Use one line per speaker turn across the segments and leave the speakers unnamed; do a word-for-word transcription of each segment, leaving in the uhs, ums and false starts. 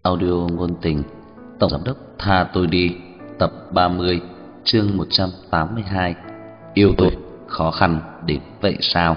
Audio ngôn tình. Tổng giám đốc tha tôi đi. Tập ba mươi, chương một trăm tám mươi hai. Yêu tôi khó khăn đến vậy sao?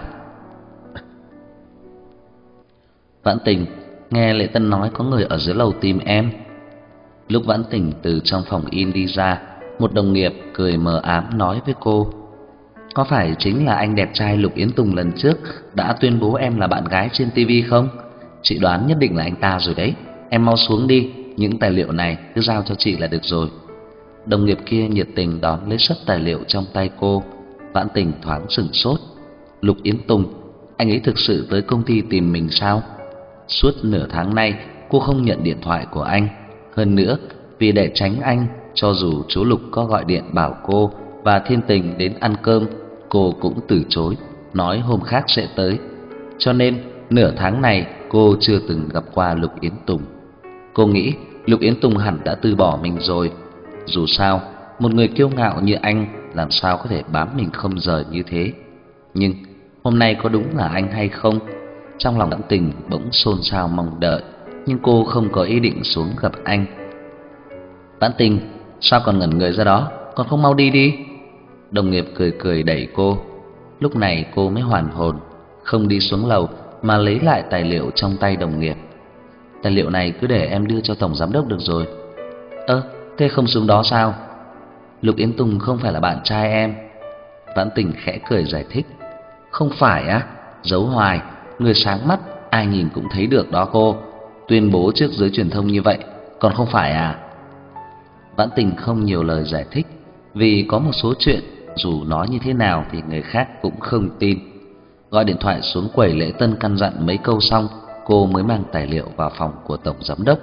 Vãn Tình, nghe Lệ Tân nói có người ở dưới lầu tìm em. Lúc Vãn Tình từ trong phòng in đi ra, một đồng nghiệp cười mờ ám nói với cô: có phải chính là anh đẹp trai Lục Yến Tùng lần trước đã tuyên bố em là bạn gái trên tivi không? Chị đoán nhất định là anh ta rồi đấy. Em mau xuống đi, những tài liệu này cứ giao cho chị là được rồi. Đồng nghiệp kia nhiệt tình đón lấy sấp tài liệu trong tay cô. Vãn Tình thoáng sửng sốt. Lục Yến Tùng, anh ấy thực sự tới công ty tìm mình sao? Suốt nửa tháng nay cô không nhận điện thoại của anh. Hơn nữa, vì để tránh anh, cho dù chú Lục có gọi điện bảo cô và Thiên Tình đến ăn cơm, cô cũng từ chối, nói hôm khác sẽ tới. Cho nên nửa tháng này cô chưa từng gặp qua Lục Yến Tùng. Cô nghĩ Lục Yến Tùng hẳn đã từ bỏ mình rồi. Dù sao, một người kiêu ngạo như anh làm sao có thể bám mình không rời như thế. Nhưng hôm nay có đúng là anh hay không? Trong lòng Vãn Tình bỗng xôn xao mong đợi, nhưng cô không có ý định xuống gặp anh. Vãn Tình, sao còn ngẩn người ra đó, còn không mau đi đi? Đồng nghiệp cười cười đẩy cô. Lúc này cô mới hoàn hồn, không đi xuống lầu mà lấy lại tài liệu trong tay đồng nghiệp. Tài liệu này cứ để em đưa cho tổng giám đốc được rồi. Ơ, thế không xuống đó sao? Lục Yến Tùng không phải là bạn trai em. Vãn Tình khẽ cười giải thích. Không phải á? Giấu hoài, người sáng mắt ai nhìn cũng thấy được đó cô. Tuyên bố trước giới truyền thông như vậy, còn không phải à? Vãn Tình không nhiều lời giải thích, vì có một số chuyện dù nói như thế nào thì người khác cũng không tin. Gọi điện thoại xuống quầy lễ tân căn dặn mấy câu xong, cô mới mang tài liệu vào phòng của tổng giám đốc.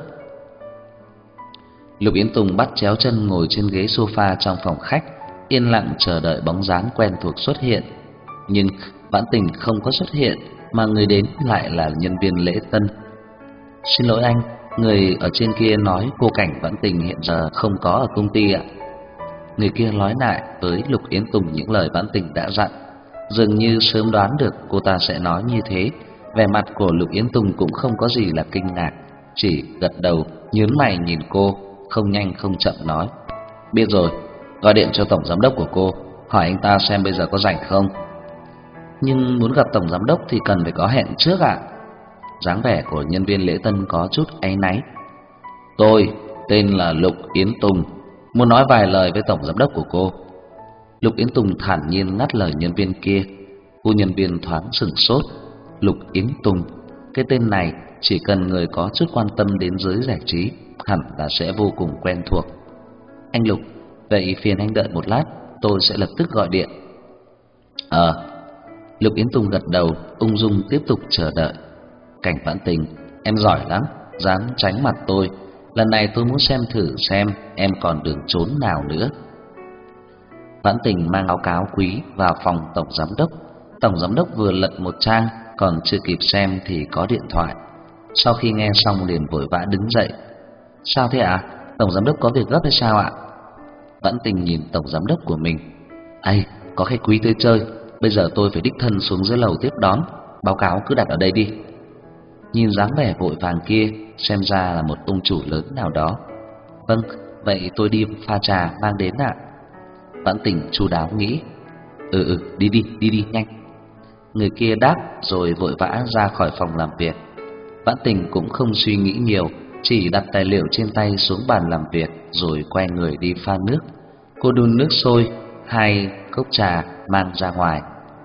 Lục Yến Tùng bắt chéo chân ngồi trên ghế sofa trong phòng khách, yên lặng chờ đợi bóng dáng quen thuộc xuất hiện. Nhưng Vãn Tình không có xuất hiện, mà người đến lại là nhân viên lễ tân. Xin lỗi anh, người ở trên kia nói cô Cảnh Vãn Tình hiện giờ không có ở công ty ạ. Người kia nói lại với Lục Yến Tùng những lời Vãn Tình đã dặn. Dường như sớm đoán được cô ta sẽ nói như thế, vẻ mặt của Lục Yến Tùng cũng không có gì là kinh ngạc, chỉ gật đầu nhướng mày nhìn cô, không nhanh không chậm nói: biết rồi, gọi điện cho tổng giám đốc của cô, hỏi anh ta xem bây giờ có rảnh không. Nhưng muốn gặp tổng giám đốc thì cần phải có hẹn trước ạ. Dáng vẻ của nhân viên lễ tân có chút áy náy. Tôi tên là Lục Yến Tùng, muốn nói vài lời với tổng giám đốc của cô. Lục Yến Tùng thản nhiên ngắt lời nhân viên kia. Cô nhân viên thoáng sửng sốt. Lục Yến Tùng, cái tên này chỉ cần người có chút quan tâm đến giới giải trí hẳn là sẽ vô cùng quen thuộc. Anh Lục, vậy phiền anh đợi một lát, tôi sẽ lập tức gọi điện. Ờ. Lục Yến Tùng gật đầu, ung dung tiếp tục chờ đợi. Cảnh Vãn Tình, em giỏi lắm, dám tránh mặt tôi. Lần này tôi muốn xem thử xem em còn đường trốn nào nữa. Vãn Tình mang báo cáo quý vào phòng tổng giám đốc. Tổng giám đốc vừa lật một trang, còn chưa kịp xem thì có điện thoại. Sau khi nghe xong liền vội vã đứng dậy. Sao thế ạ? À? Tổng giám đốc có việc gấp hay sao ạ? Vãn Tình nhìn tổng giám đốc của mình. Ây, có khách quý tới chơi, bây giờ tôi phải đích thân xuống dưới lầu tiếp đón. Báo cáo cứ đặt ở đây đi. Nhìn dáng vẻ vội vàng kia, xem ra là một ông chủ lớn nào đó. Vâng, vậy tôi đi pha trà mang đến ạ. Vãn Tình chu đáo nghĩ. Ừ ừ, đi đi, đi đi nhanh. Người kia đáp rồi vội vã ra khỏi phòng làm việc. Vãn Tình cũng không suy nghĩ nhiều, chỉ đặt tài liệu trên tay xuống bàn làm việc rồi quay người đi pha nước. Cô đun nước sôi, hai cốc trà mang ra ngoài.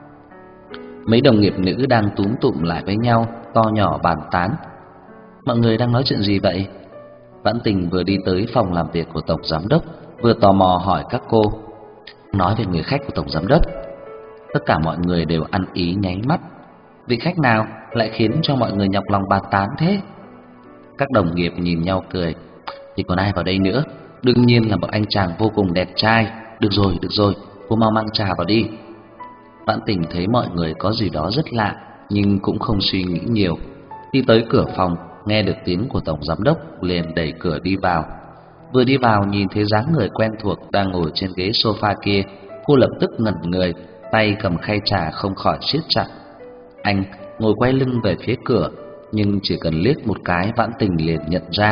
Mấy đồng nghiệp nữ đang túm tụm lại với nhau, to nhỏ bàn tán. Mọi người đang nói chuyện gì vậy? Vãn Tình vừa đi tới phòng làm việc của tổng giám đốc, vừa tò mò hỏi các cô. Nói về người khách của tổng giám đốc. Tất cả mọi người đều ăn ý nháy mắt. Vị khách nào lại khiến cho mọi người nhọc lòng bàn tán thế? Các đồng nghiệp nhìn nhau cười. Thì còn ai vào đây nữa? Đương nhiên là một anh chàng vô cùng đẹp trai. Được rồi, được rồi, cô mau mang trà vào đi. Vãn Tình thấy mọi người có gì đó rất lạ, nhưng cũng không suy nghĩ nhiều. Đi tới cửa phòng, nghe được tiếng của tổng giám đốc, liền đẩy cửa đi vào. Vừa đi vào nhìn thấy dáng người quen thuộc đang ngồi trên ghế sofa kia, cô lập tức ngẩn người, tay cầm khay trà không khỏi siết chặt. Anh ngồi quay lưng về phía cửa, nhưng chỉ cần liếc một cái Vãn Tình liền nhận ra,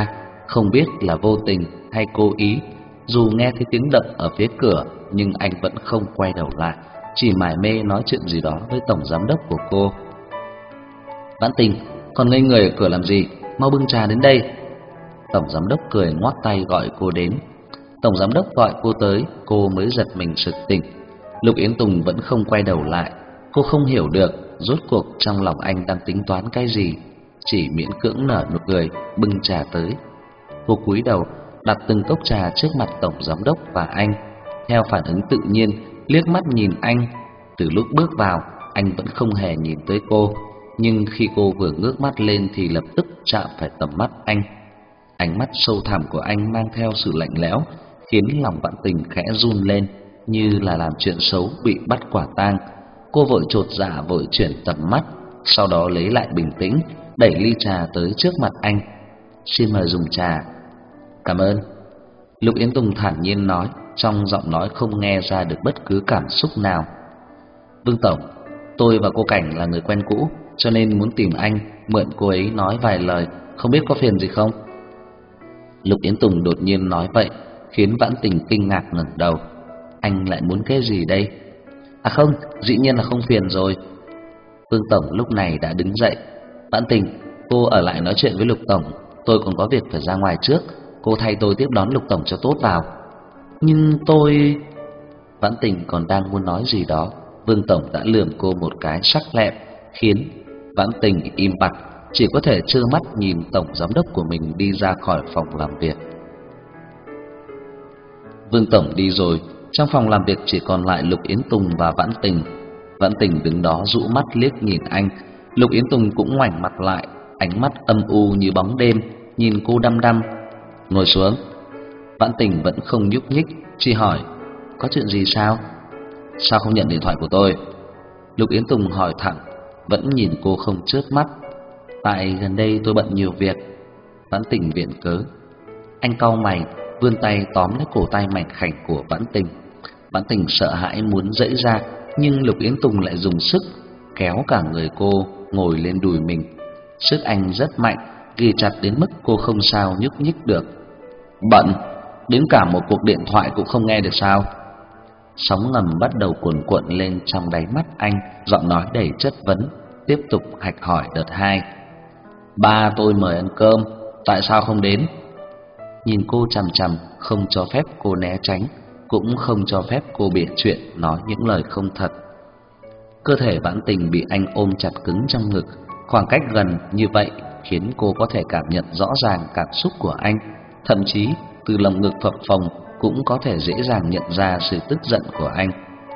Không biết là vô tình hay cố ý, dù nghe thấy tiếng đập ở phía cửa nhưng anh vẫn không quay đầu lại, chỉ mải mê nói chuyện gì đó với tổng giám đốc của cô. Vãn Tình, còn ngây người ở cửa làm gì? Mau bưng trà đến đây. Tổng giám đốc cười ngoắc tay gọi cô đến. Tổng giám đốc gọi cô tới, cô mới giật mình sực tỉnh. Lục Yến Tùng vẫn không quay đầu lại. Cô không hiểu được rốt cuộc trong lòng anh đang tính toán cái gì, chỉ miễn cưỡng nở nụ cười, bưng trà tới. Cô cúi đầu đặt từng cốc trà trước mặt tổng giám đốc và anh, theo phản ứng tự nhiên liếc mắt nhìn anh. Từ lúc bước vào, anh vẫn không hề nhìn tới cô, nhưng khi cô vừa ngước mắt lên thì lập tức chạm phải tầm mắt anh. Ánh mắt sâu thẳm của anh mang theo sự lạnh lẽo, khiến lòng Vãn Tình khẽ run lên, như là làm chuyện xấu bị bắt quả tang. Cô vội chột dạ vội chuyển tầm mắt, sau đó lấy lại bình tĩnh, đẩy ly trà tới trước mặt anh. Xin mời dùng trà. Cảm ơn. Lục Yến Tùng thản nhiên nói, trong giọng nói không nghe ra được bất cứ cảm xúc nào. Vương tổng, tôi và cô Cảnh là người quen cũ, cho nên muốn tìm anh, mượn cô ấy nói vài lời, không biết có phiền gì không? Lục Yến Tùng đột nhiên nói vậy, khiến Vãn Tình kinh ngạc ngẩng đầu. Anh lại muốn cái gì đây? À không, dĩ nhiên là không phiền rồi. Vương tổng lúc này đã đứng dậy. Vãn Tình, cô ở lại nói chuyện với Lục tổng, tôi còn có việc phải ra ngoài trước, cô thay tôi tiếp đón Lục tổng cho tốt vào. Nhưng tôi... Vãn Tình còn đang muốn nói gì đó, Vương tổng đã lườm cô một cái sắc lẹm, khiến Vãn Tình im bặt, chỉ có thể trơ mắt nhìn tổng giám đốc của mình đi ra khỏi phòng làm việc. Vương tổng đi rồi, trong phòng làm việc chỉ còn lại Lục Yến Tùng và Vãn Tình. Vãn Tình đứng đó dụ mắt liếc nhìn anh, Lục Yến Tùng cũng ngoảnh mặt lại, ánh mắt âm u như bóng đêm, nhìn cô đăm đăm. Ngồi xuống. Vãn Tình vẫn không nhúc nhích, chỉ hỏi, có chuyện gì sao? Sao không nhận điện thoại của tôi? Lục Yến Tùng hỏi thẳng, vẫn nhìn cô không chớp mắt. Tại gần đây tôi bận nhiều việc. Vãn Tình viện cớ. Anh cau mày, vươn tay tóm lấy cổ tay mảnh khảnh của Vãn Tình. Vãn Tình sợ hãi muốn giãy ra, nhưng Lục Yến Tùng lại dùng sức kéo cả người cô ngồi lên đùi mình. Sức anh rất mạnh, ghi chặt đến mức cô không sao nhúc nhích được. Bận, đến cả một cuộc điện thoại cũng không nghe được sao? Sóng ngầm bắt đầu cuồn cuộn lên trong đáy mắt anh, giọng nói đầy chất vấn, tiếp tục hạch hỏi đợt hai. Ba tôi mời ăn cơm, tại sao không đến? Nhìn cô chằm chằm, không cho phép cô né tránh, cũng không cho phép cô bịa chuyện nói những lời không thật. Cơ thể Vãn Tình bị anh ôm chặt cứng trong ngực, khoảng cách gần như vậy khiến cô có thể cảm nhận rõ ràng cảm xúc của anh, thậm chí từ lồng ngực phập phồng cũng có thể dễ dàng nhận ra sự tức giận của anh.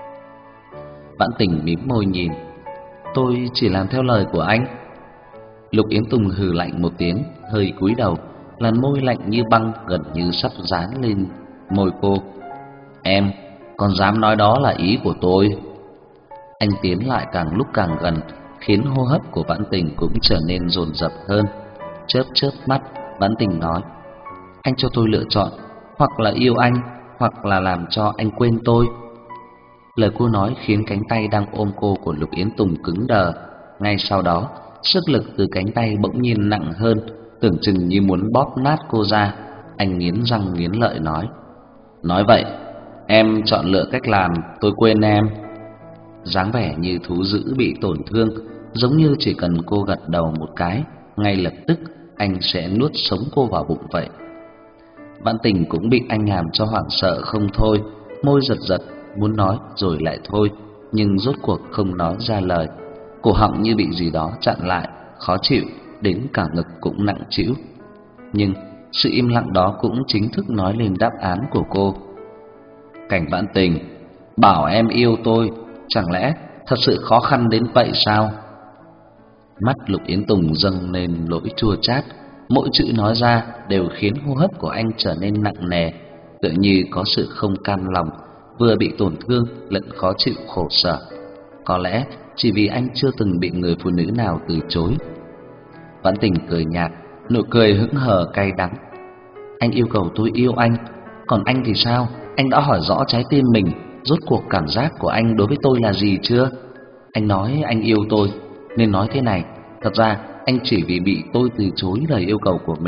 Vãn Tình mím môi nhìn, tôi chỉ làm theo lời của anh. Lục Yến Tùng hừ lạnh một tiếng, hơi cúi đầu, làn môi lạnh như băng gần như sắp dán lên môi cô. Em còn dám nói đó là ý của tôi? Anh tiến lại càng lúc càng gần, khiến hô hấp của Vãn Tình cũng trở nên dồn dập hơn. Chớp chớp mắt, Vãn Tình nói, anh cho tôi lựa chọn, hoặc là yêu anh, hoặc là làm cho anh quên tôi. Lời cô nói khiến cánh tay đang ôm cô của Lục Yến Tùng cứng đờ. Ngay sau đó, sức lực từ cánh tay bỗng nhiên nặng hơn, tưởng chừng như muốn bóp nát cô ra. Anh nghiến răng nghiến lợi nói, nói vậy em chọn lựa cách làm tôi quên em. Dáng vẻ như thú dữ bị tổn thương, giống như chỉ cần cô gật đầu một cái, ngay lập tức anh sẽ nuốt sống cô vào bụng vậy. Vãn Tình cũng bị anh làm cho hoảng sợ không thôi, môi giật giật, muốn nói rồi lại thôi, nhưng rốt cuộc không nói ra lời. Cổ họng như bị gì đó chặn lại, khó chịu, đến cả ngực cũng nặng trĩu. Nhưng sự im lặng đó cũng chính thức nói lên đáp án của cô. Cảnh Vãn Tình, bảo em yêu tôi, chẳng lẽ thật sự khó khăn đến vậy sao? Mắt Lục Yến Tùng dâng lên nỗi chua chát, mỗi chữ nói ra đều khiến hô hấp của anh trở nên nặng nề, tựa như có sự không cam lòng, vừa bị tổn thương lẫn khó chịu khổ sở. Có lẽ chỉ vì anh chưa từng bị người phụ nữ nào từ chối. Vãn Tình cười nhạt, nụ cười hững hờ cay đắng. Anh yêu cầu tôi yêu anh, còn anh thì sao? Anh đã hỏi rõ trái tim mình, rốt cuộc cảm giác của anh đối với tôi là gì chưa? Anh nói anh yêu tôi, nên nói thế này, thật ra anh chỉ vì bị tôi từ chối lời yêu cầu của mình,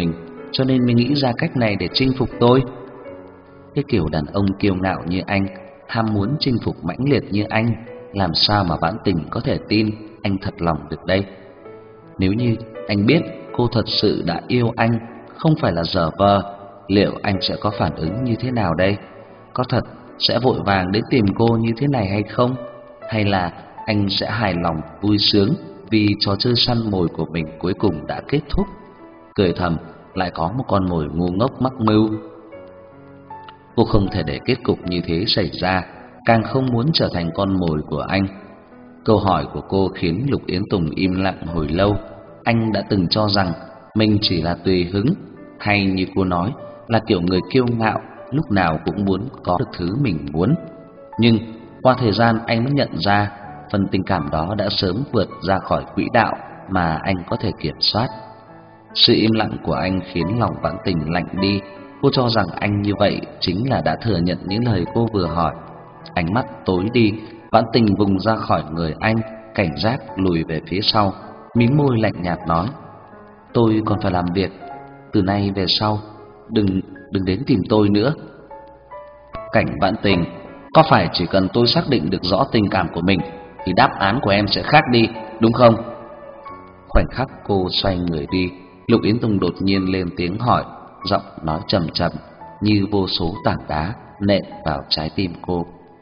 cho nên mới nghĩ ra cách này để chinh phục tôi. Cái kiểu đàn ông kiêu ngạo như anh, ham muốn chinh phục mãnh liệt như anh, làm sao mà Vãn Tình có thể tin anh thật lòng được đây? Nếu như anh biết cô thật sự đã yêu anh, không phải là giở vờ, liệu anh sẽ có phản ứng như thế nào đây? Có thật sẽ vội vàng đến tìm cô như thế này hay không? Hay là anh sẽ hài lòng vui sướng vì trò chơi săn mồi của mình cuối cùng đã kết thúc, cười thầm lại có một con mồi ngu ngốc mắc mưu? Cô không thể để kết cục như thế xảy ra, càng không muốn trở thành con mồi của anh. Câu hỏi của cô khiến Lục Yến Tùng im lặng hồi lâu. Anh đã từng cho rằng mình chỉ là tùy hứng, hay như cô nói là kiểu người kiêu ngạo, lúc nào cũng muốn có được thứ mình muốn. Nhưng qua thời gian anh mới nhận ra phần tình cảm đó đã sớm vượt ra khỏi quỹ đạo mà anh có thể kiểm soát. Sự im lặng của anh khiến lòng Vãn Tình lạnh đi. Cô cho rằng anh như vậy chính là đã thừa nhận những lời cô vừa hỏi. Ánh mắt tối đi, Vãn Tình vùng ra khỏi người anh, cảnh giác lùi về phía sau, mím môi lạnh nhạt nói: "Tôi còn phải làm việc, từ nay về sau đừng đừng đến tìm tôi nữa." Cảnh Vãn Tình, có phải chỉ cần tôi xác định được rõ tình cảm của mình thì đáp án của em sẽ khác đi, đúng không? Khoảnh khắc cô xoay người đi, Lục Yến Tùng đột nhiên lên tiếng hỏi, giọng nói trầm trầm như vô số tảng đá nện vào trái tim cô.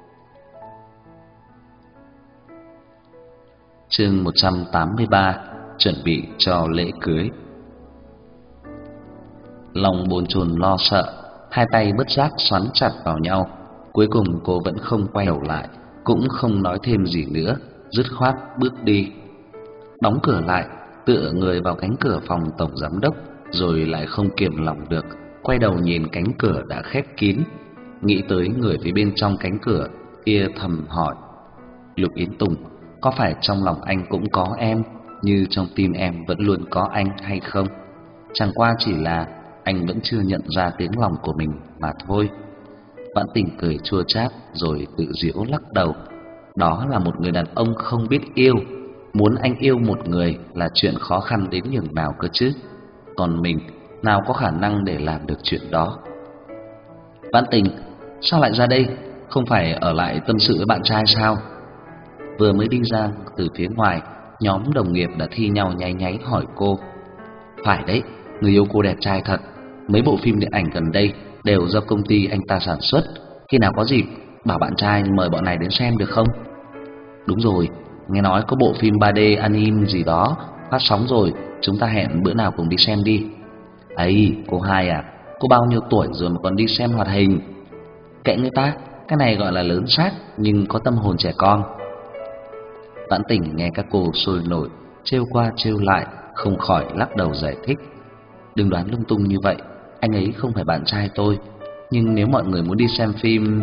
Chương một trăm tám mươi ba, chuẩn bị cho lễ cưới. Lòng bồn chồn lo sợ, hai tay bất giác xoắn chặt vào nhau. Cuối cùng cô vẫn không quay đầu lại, cũng không nói thêm gì nữa, dứt khoát bước đi. Đóng cửa lại, tựa người vào cánh cửa phòng tổng giám đốc, rồi lại không kiềm lòng được, quay đầu nhìn cánh cửa đã khép kín. Nghĩ tới người phía bên trong cánh cửa kia, thầm hỏi: Lục Yến Tùng, có phải trong lòng anh cũng có em, như trong tim em vẫn luôn có anh hay không? Chẳng qua chỉ là anh vẫn chưa nhận ra tiếng lòng của mình mà thôi. Vãn Tình cười chua chát rồi tự giễu lắc đầu. Đó là một người đàn ông không biết yêu. Muốn anh yêu một người là chuyện khó khăn đến nhường nào cơ chứ. Còn mình nào có khả năng để làm được chuyện đó. Vãn Tình, sao lại ra đây? Không phải ở lại tâm sự với bạn trai sao? Vừa mới đi ra từ phía ngoài, nhóm đồng nghiệp đã thi nhau nháy nháy hỏi cô. Phải đấy, người yêu cô đẹp trai thật. Mấy bộ phim điện ảnh gần đây đều do công ty anh ta sản xuất. Khi nào có dịp bảo bạn trai mời bọn này đến xem được không? Đúng rồi, nghe nói có bộ phim ba D anime gì đó phát sóng rồi, chúng ta hẹn bữa nào cùng đi xem đi. Ấy, cô hai à, cô bao nhiêu tuổi rồi mà còn đi xem hoạt hình? Kệ người ta, cái này gọi là lớn xác nhưng có tâm hồn trẻ con. Vãn Tình nghe các cô sôi nổi, trêu qua trêu lại, không khỏi lắc đầu giải thích. Đừng đoán lung tung như vậy, anh ấy không phải bạn trai tôi. Nhưng nếu mọi người muốn đi xem phim,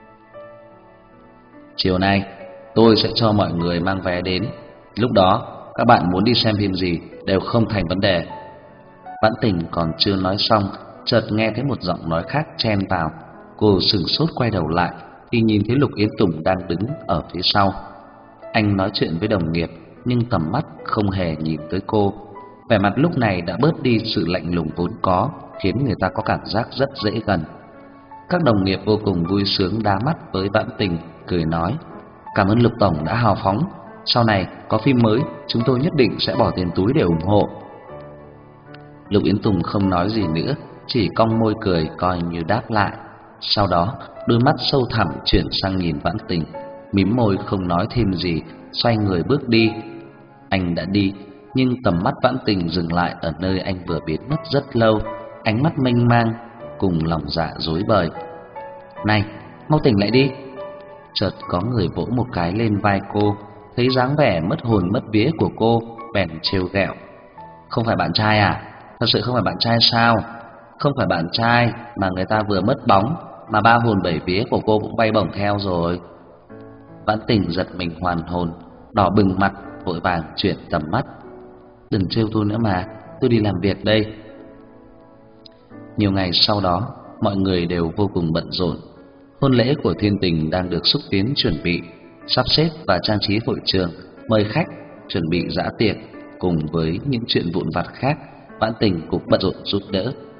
chiều nay tôi sẽ cho mọi người mang vé đến. Lúc đó các bạn muốn đi xem phim gì đều không thành vấn đề. Vãn Tình còn chưa nói xong, chợt nghe thấy một giọng nói khác chen vào. Cô sửng sốt quay đầu lại thì nhìn thấy Lục Yến Tùng đang đứng ở phía sau. Anh nói chuyện với đồng nghiệp nhưng tầm mắt không hề nhìn tới cô. Vẻ mặt lúc này đã bớt đi sự lạnh lùng vốn có, khiến người ta có cảm giác rất dễ gần. Các đồng nghiệp vô cùng vui sướng đá mắt với Vãn Tình, cười nói: Cảm ơn Lục Tổng đã hào phóng, sau này có phim mới chúng tôi nhất định sẽ bỏ tiền túi để ủng hộ. Lục Yến Tùng không nói gì nữa, chỉ cong môi cười coi như đáp lại. Sau đó đôi mắt sâu thẳm chuyển sang nhìn Vãn Tình, mím môi không nói thêm gì, xoay người bước đi. Anh đã đi, nhưng tầm mắt Vãn Tình dừng lại ở nơi anh vừa biến mất rất lâu, ánh mắt mênh mang cùng lòng dạ rối bời. Này, mau tỉnh lại đi! Chợt có người vỗ một cái lên vai cô, thấy dáng vẻ mất hồn mất vía của cô, bèn trêu ghẹo: Không phải bạn trai à? Thật sự không phải bạn trai sao? Không phải bạn trai mà người ta vừa mất bóng, mà ba hồn bảy vía của cô cũng bay bổng theo rồi. Vãn Tình giật mình hoàn hồn, đỏ bừng mặt, vội vàng chuyển tầm mắt. Đừng trêu tôi nữa mà, tôi đi làm việc đây. Nhiều ngày sau đó, mọi người đều vô cùng bận rộn. Hôn lễ của Thiên Tình đang được xúc tiến chuẩn bị, sắp xếp và trang trí hội trường, mời khách, chuẩn bị giã tiệc, cùng với những chuyện vụn vặt khác, Vãn Tình cũng bận rộn giúp đỡ.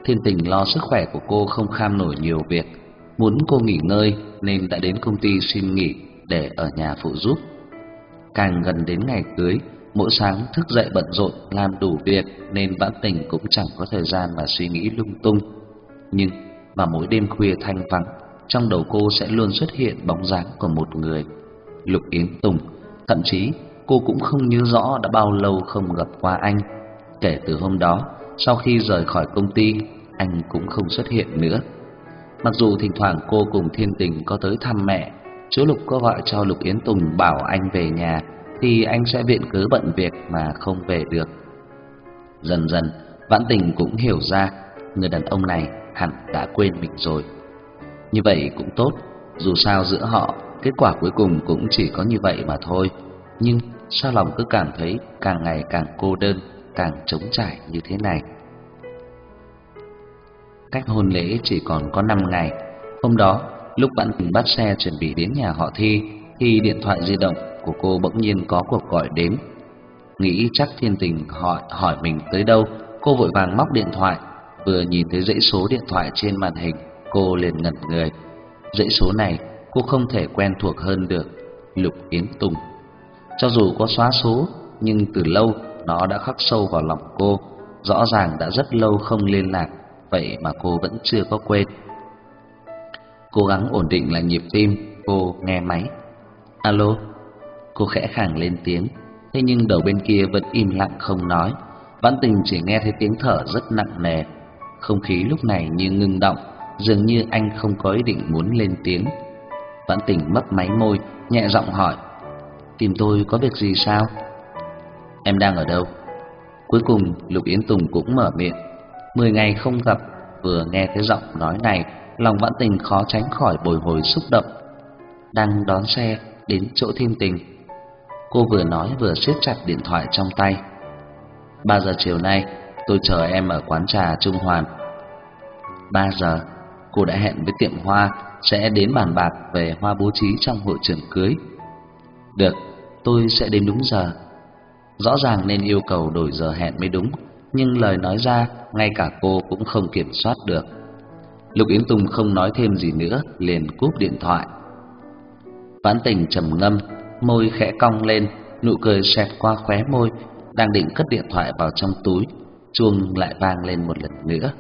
Thiên Tình lo sức khỏe của cô không kham nổi nhiều việc, muốn cô nghỉ ngơi nên đã đến công ty xin nghỉ để ở nhà phụ giúp. Càng gần đến ngày cưới, mỗi sáng thức dậy bận rộn làm đủ việc nên Vãn Tình cũng chẳng có thời gian mà suy nghĩ lung tung. Nhưng vào mỗi đêm khuya thanh vắng, trong đầu cô sẽ luôn xuất hiện bóng dáng của một người, Lục Yến Tùng. Thậm chí cô cũng không nhớ rõ đã bao lâu không gặp qua anh. Kể từ hôm đó, sau khi rời khỏi công ty, anh cũng không xuất hiện nữa. Mặc dù thỉnh thoảng cô cùng Thiên Tình có tới thăm mẹ, chú Lục có gọi cho Lục Yến Tùng bảo anh về nhà, thì anh sẽ viện cớ bận việc mà không về được. Dần dần, Vãn Tình cũng hiểu ra người đàn ông này hẳn đã quên mình rồi. Như vậy cũng tốt, dù sao giữa họ kết quả cuối cùng cũng chỉ có như vậy mà thôi. Nhưng sao lòng cứ cảm thấy càng ngày càng cô đơn, càng trống trải như thế này. Cách hôn lễ chỉ còn có năm ngày. Hôm đó, lúc Vãn Tình bắt xe chuẩn bị đến nhà họ Thi thì điện thoại di động của cô bỗng nhiên có cuộc gọi đến. Nghĩ chắc Thiên Tình hỏi hỏi mình tới đâu, cô vội vàng móc điện thoại. Vừa nhìn thấy dãy số điện thoại trên màn hình, cô liền ngẩn người. Dãy số này cô không thể quen thuộc hơn được, Lục Yến Tùng. Cho dù có xóa số, nhưng từ lâu nó đã khắc sâu vào lòng cô. Rõ ràng đã rất lâu không liên lạc, vậy mà cô vẫn chưa có quên. Cố gắng ổn định lại nhịp tim, cô nghe máy. Alo. Cô khẽ khàng lên tiếng, thế nhưng đầu bên kia vẫn im lặng không nói. Vãn Tình chỉ nghe thấy tiếng thở rất nặng nề. Không khí lúc này như ngưng động, dường như anh không có ý định muốn lên tiếng. Vãn Tình mấp máy môi, nhẹ giọng hỏi: tìm tôi có việc gì sao? Em đang ở đâu? Cuối cùng Lục Yến Tùng cũng mở miệng. Mười ngày không gặp, vừa nghe thấy giọng nói này, lòng Vãn Tình khó tránh khỏi bồi hồi xúc động. Đang đón xe đến chỗ Thiên Tình. Cô vừa nói vừa siết chặt điện thoại trong tay. Ba giờ chiều nay tôi chờ em ở quán trà Trung Hoàn. Ba giờ? Cô đã hẹn với tiệm hoa sẽ đến bàn bạc về hoa bố trí trong hội trường cưới. Được, tôi sẽ đến đúng giờ. Rõ ràng nên yêu cầu đổi giờ hẹn mới đúng, nhưng lời nói ra ngay cả cô cũng không kiểm soát được. Lục Yến Tùng không nói thêm gì nữa, liền cúp điện thoại. Vãn Tình trầm ngâm, môi khẽ cong lên, nụ cười xẹt qua khóe môi. Đang định cất điện thoại vào trong túi, chuông lại vang lên một lần nữa.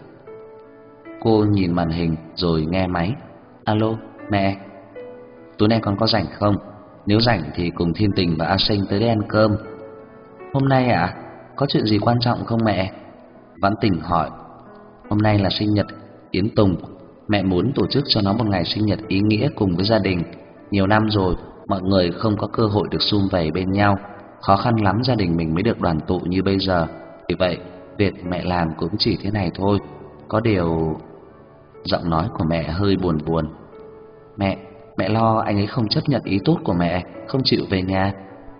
Cô nhìn màn hình rồi nghe máy. Alo, mẹ. Tối nay con có rảnh không? Nếu rảnh thì cùng Thiên Tình và A Sinh tới đây ăn cơm. Hôm nay ạ? À? Có chuyện gì quan trọng không mẹ? Vãn Tình hỏi. Hôm nay là sinh nhật Yến Tùng, mẹ muốn tổ chức cho nó một ngày sinh nhật ý nghĩa cùng với gia đình. Nhiều năm rồi, mọi người không có cơ hội được sum vầy bên nhau, khó khăn lắm gia đình mình mới được đoàn tụ như bây giờ. Vì vậy, việc mẹ làm cũng chỉ thế này thôi. Có điều... Giọng nói của mẹ hơi buồn buồn. Mẹ, mẹ lo anh ấy không chấp nhận ý tốt của mẹ, không chịu về nhà.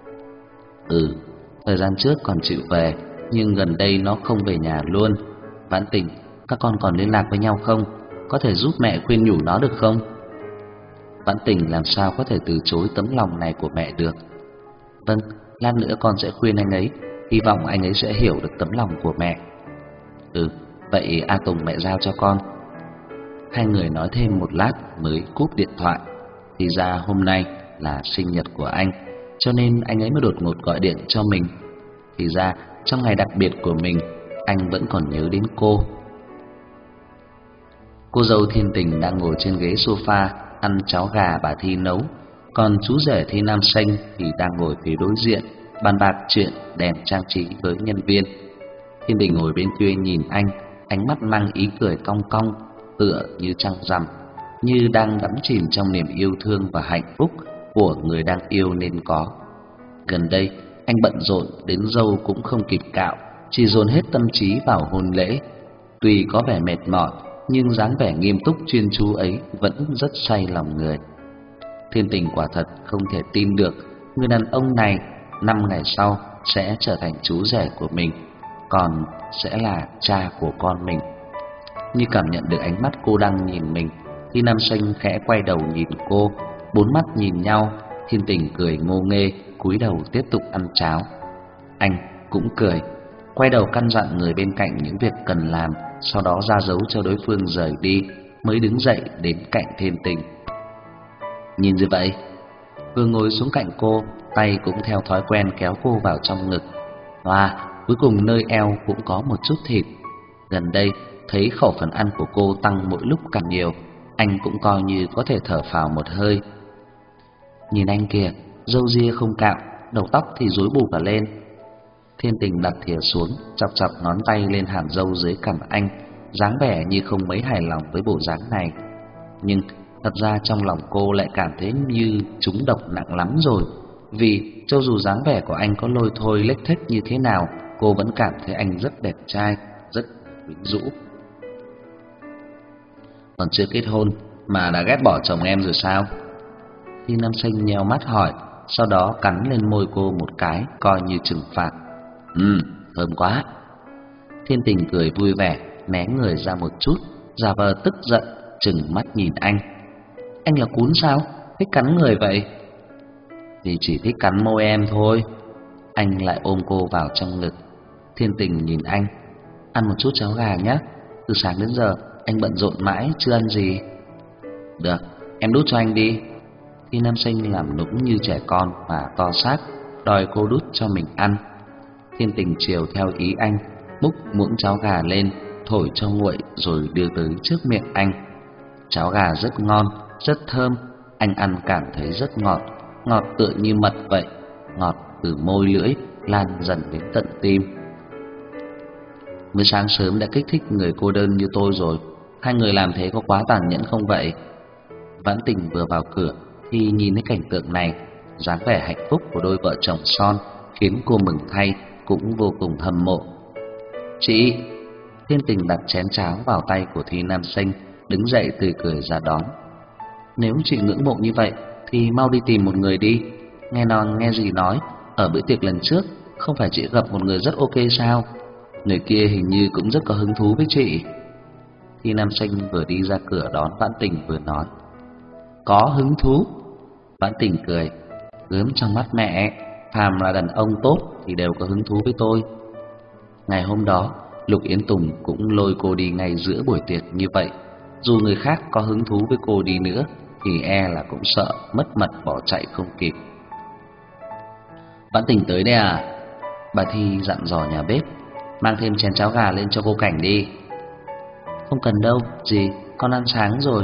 Ừ, thời gian trước còn chịu về, nhưng gần đây nó không về nhà luôn. Vãn Tình, các con còn liên lạc với nhau không? Có thể giúp mẹ khuyên nhủ nó được không? Vãn Tình làm sao có thể từ chối tấm lòng này của mẹ được. Vâng, lát nữa con sẽ khuyên anh ấy, hy vọng anh ấy sẽ hiểu được tấm lòng của mẹ. Ừ, vậy A Tùng mẹ giao cho con. Hai người nói thêm một lát mới cúp điện thoại. Thì ra hôm nay là sinh nhật của anh, cho nên anh ấy mới đột ngột gọi điện cho mình. Thì ra trong ngày đặc biệt của mình, anh vẫn còn nhớ đến cô. Cô dâu Thiên Tình đang ngồi trên ghế sofa ăn cháo gà bà Thi nấu, còn chú rể Thi Nam Xanh thì đang ngồi phía đối diện bàn bạc chuyện đèn trang trí với nhân viên. Thiên Tình ngồi bên kia nhìn anh, ánh mắt mang ý cười cong cong, tựa như trăng rằm, như đang đắm chìm trong niềm yêu thương và hạnh phúc của người đang yêu nên có. Gần đây anh bận rộn đến râu cũng không kịp cạo, chỉ dồn hết tâm trí vào hôn lễ. Tuy có vẻ mệt mỏi, nhưng dáng vẻ nghiêm túc chuyên chú ấy vẫn rất say lòng người. Thiên Tình quả thật không thể tin được người đàn ông này năm ngày sau sẽ trở thành chú rể của mình, còn sẽ là cha của con mình. Như cảm nhận được ánh mắt cô đang nhìn mình, Thi Nam Xanh khẽ quay đầu nhìn cô, bốn mắt nhìn nhau. Thiên Tình cười ngô nghê, cúi đầu tiếp tục ăn cháo. Anh cũng cười, quay đầu căn dặn người bên cạnh những việc cần làm, sau đó ra dấu cho đối phương rời đi, mới đứng dậy đến cạnh Thiên Tình. Nhìn gì vậy? Vừa ngồi xuống cạnh cô, tay cũng theo thói quen kéo cô vào trong ngực. Wow, cuối cùng nơi eo cũng có một chút thịt. Gần đây thấy khẩu phần ăn của cô tăng mỗi lúc càng nhiều, anh cũng coi như có thể thở phào một hơi. Nhìn anh kìa, râu ria không cạo, đầu tóc thì rối bù cả lên. Thiên Tình đặt thìa xuống, chọc chọc ngón tay lên hàm râu dưới cằm anh, dáng vẻ như không mấy hài lòng với bộ dáng này. Nhưng thật ra trong lòng cô lại cảm thấy như trúng độc nặng lắm rồi, vì cho dù dáng vẻ của anh có lôi thôi lếch thếch như thế nào, cô vẫn cảm thấy anh rất đẹp trai, rất quyến rũ. Còn chưa kết hôn mà đã ghét bỏ chồng em rồi sao? Thi Nam Sinh nheo mắt hỏi, sau đó cắn lên môi cô một cái, coi như trừng phạt. Ừ, thơm quá. Thiên Tình cười vui vẻ, né người ra một chút, giả vờ tức giận, trừng mắt nhìn anh. Anh là cún sao? Thích cắn người vậy? Thì chỉ thích cắn môi em thôi. Anh lại ôm cô vào trong ngực. Thiên Tình nhìn anh. Ăn một chút cháo gà nhé. Từ sáng đến giờ anh bận rộn mãi chưa ăn gì. Được, em đút cho anh đi. Thi Nam Sinh làm nũng như trẻ con mà to xác, đòi cô đút cho mình ăn. Thiên Tình chiều theo ý anh, múc muỗng cháo gà lên, thổi cho nguội rồi đưa tới trước miệng anh. Cháo gà rất ngon, rất thơm, anh ăn cảm thấy rất ngọt, ngọt tựa như mật vậy, ngọt từ môi lưỡi lan dần đến tận tim. Mới sáng sớm đã kích thích người cô đơn như tôi rồi, hai người làm thế có quá tàn nhẫn không vậy? Vãn Tình vừa vào cửa thì nhìn thấy cảnh tượng này, dáng vẻ hạnh phúc của đôi vợ chồng son khiến cô mừng thay, cũng vô cùng hâm mộ. Chị! Thiên Tình đặt chén cháo vào tay của Thi Nam Sinh, đứng dậy tươi cười ra đón. Nếu chị ngưỡng mộ như vậy thì mau đi tìm một người đi. Nghe non nghe gì nói, ở bữa tiệc lần trước không phải chị gặp một người rất ok sao? Người kia hình như cũng rất có hứng thú với chị. Thi Nam Sinh vừa đi ra cửa đón Vãn Tình vừa nói. Có hứng thú? Vãn Tình cười. Gớm trong mắt mẹ, phàm là đàn ông tốt thì đều có hứng thú với tôi. Ngày hôm đó Lục Yến Tùng cũng lôi cô đi ngay giữa buổi tiệc như vậy. Dù người khác có hứng thú với cô đi nữa thì e là cũng sợ mất mật bỏ chạy không kịp. Vãn Tình tới đây à? Bà Thi dặn dò nhà bếp. Mang thêm chén cháo gà lên cho cô Cảnh đi. Không cần đâu, dì, con ăn sáng rồi.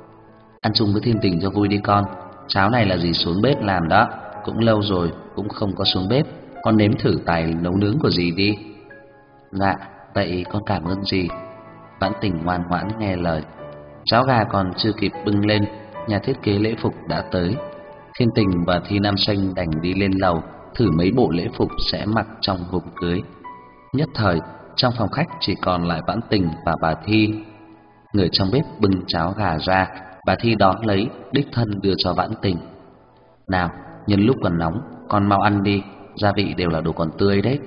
Ăn chung với Thiên Tình cho vui đi con. Cháo này là dì xuống bếp làm đó, cũng lâu rồi cũng không có xuống bếp. Con nếm thử tài nấu nướng của dì đi. Dạ, vậy con cảm ơn dì. Vãn Tình ngoan ngoãn nghe lời. Cháo gà còn chưa kịp bưng lên, nhà thiết kế lễ phục đã tới. Thiên Tình và Thi Nam Sinh đành đi lên lầu thử mấy bộ lễ phục sẽ mặc trong hôm cưới. Nhất thời trong phòng khách chỉ còn lại Vãn Tình và bà Thi. Người trong bếp bưng cháo gà ra, bà Thi đón lấy, đích thân đưa cho Vãn Tình. Nào, nhân lúc còn nóng, con mau ăn đi, gia vị đều là đồ còn tươi đấy.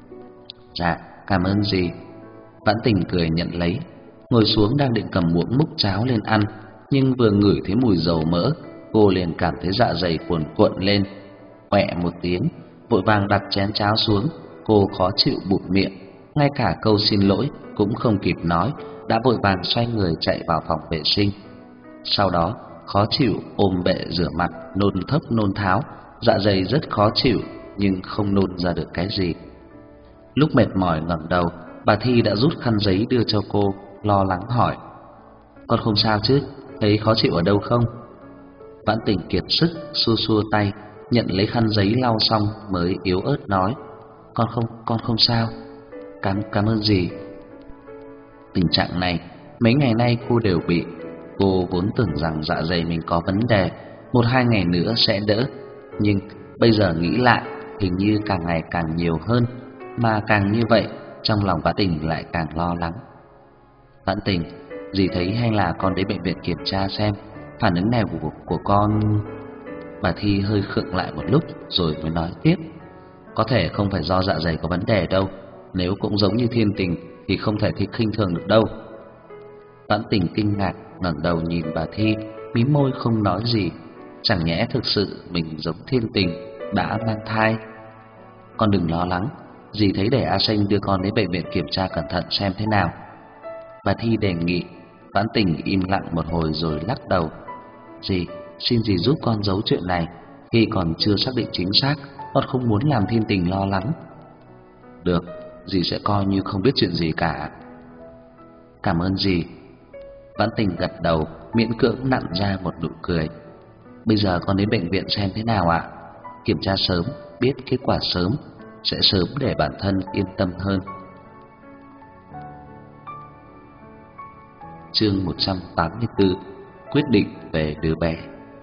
Dạ, cảm ơn dì. Vãn Tình cười nhận lấy, ngồi xuống đang định cầm muỗng múc cháo lên ăn, nhưng vừa ngửi thấy mùi dầu mỡ, cô liền cảm thấy dạ dày cuồn cuộn lên. Quẹ một tiếng, vội vàng đặt chén cháo xuống, cô khó chịu bụt miệng, ngay cả câu xin lỗi cũng không kịp nói, đã vội vàng xoay người chạy vào phòng vệ sinh. Sau đó khó chịu ôm bệ rửa mặt, nôn thốc nôn tháo, dạ dày rất khó chịu nhưng không nôn ra được cái gì. Lúc mệt mỏi ngẩng đầu, bà Thi đã rút khăn giấy đưa cho cô, lo lắng hỏi: Con không sao chứ, thấy khó chịu ở đâu không? Vãn Tình kiệt sức xua xua tay, nhận lấy khăn giấy lau xong mới yếu ớt nói: Con không, con không sao. Cảm, cảm ơn dì. Tình trạng này mấy ngày nay cô đều bị. Cô vốn tưởng rằng dạ dày mình có vấn đề, một hai ngày nữa sẽ đỡ, nhưng bây giờ nghĩ lại hình như càng ngày càng nhiều hơn, mà càng như vậy trong lòng Vãn Tình lại càng lo lắng. Vãn Tình, dì thấy hay là con đến bệnh viện kiểm tra xem phản ứng này của, của con. Bà Thi hơi khựng lại một lúc rồi mới nói tiếp: Có thể không phải do dạ dày có vấn đề đâu, nếu cũng giống như Thiên Tình thì không thể thì khinh thường được đâu. Vãn Tình kinh ngạc ngẩng đầu nhìn bà Thi, mím môi không nói gì. Chẳng nhẽ thực sự mình giống Thiên Tình đã mang thai? Con đừng lo lắng, dì thấy để A Sinh đưa con đến bệnh viện kiểm tra cẩn thận xem thế nào. Bà Thi đề nghị. Vãn Tình im lặng một hồi rồi lắc đầu. Dì, xin dì giúp con giấu chuyện này. Khi còn chưa xác định chính xác, con không muốn làm Thiên Tình lo lắng. Được, dì sẽ coi như không biết chuyện gì cả. Cảm ơn dì. Vãn Tình gật đầu, miễn cưỡng nặn ra một nụ cười. Bây giờ con đến bệnh viện xem thế nào ạ? Kiểm tra sớm, biết kết quả sớm, sẽ sớm để bản thân yên tâm hơn. Chương một trăm tám mươi tư. Quyết định về đứa bé.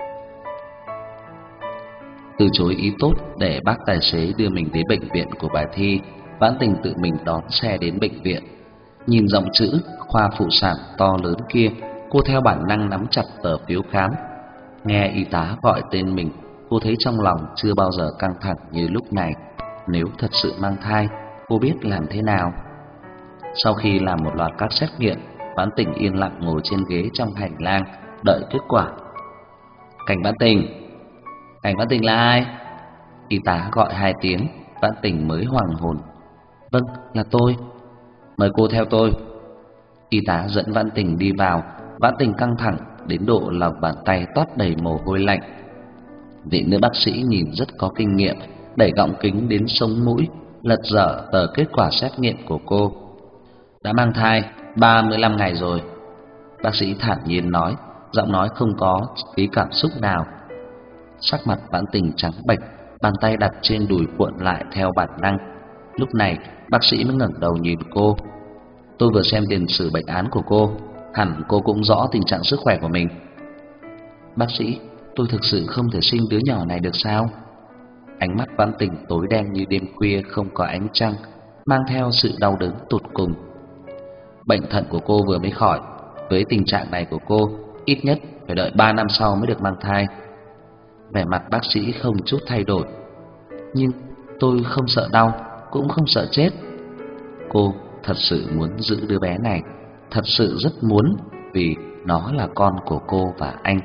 Từ chối ý tốt để bác tài xế đưa mình đến bệnh viện của bà Thi, Vãn Tình tự mình đón xe đến bệnh viện. Nhìn dòng chữ khoa phụ sản to lớn kia, cô theo bản năng nắm chặt tờ phiếu khám. Nghe y tá gọi tên mình, cô thấy trong lòng chưa bao giờ căng thẳng như lúc này. Nếu thật sự mang thai, cô biết làm thế nào? Sau khi làm một loạt các xét nghiệm, Vãn Tình yên lặng ngồi trên ghế trong hành lang đợi kết quả. Cảnh Vãn Tình. Cảnh Vãn Tình là ai? Y tá gọi hai tiếng, Vãn Tình mới hoàn hồn. Vâng, là tôi. Mời cô theo tôi. Y tá dẫn Vãn Tình đi vào. Vãn Tình căng thẳng đến độ lòng bàn tay toát đầy mồ hôi lạnh. Vị nữ bác sĩ nhìn rất có kinh nghiệm, đẩy gọng kính đến sống mũi, lật dở tờ kết quả xét nghiệm của cô. Đã mang thai ba mươi lăm ngày rồi. Bác sĩ thản nhiên nói, giọng nói không có tí cảm xúc nào. Sắc mặt Vãn Tình trắng bệch, bàn tay đặt trên đùi cuộn lại theo bản năng. Lúc này bác sĩ mới ngẩng đầu nhìn cô. Tôi vừa xem tiền sử bệnh án của cô, hẳn cô cũng rõ tình trạng sức khỏe của mình. Bác sĩ, tôi thực sự không thể sinh đứa nhỏ này được sao? Ánh mắt Vãn Tình tối đen như đêm khuya không có ánh trăng, mang theo sự đau đớn tột cùng. Bệnh thận của cô vừa mới khỏi, với tình trạng này của cô, ít nhất phải đợi ba năm sau mới được mang thai. Vẻ mặt bác sĩ không chút thay đổi. Nhưng tôi không sợ đau, cũng không sợ chết. Cô thật sự muốn giữ đứa bé này, thật sự rất muốn, vì nó là con của cô và anh.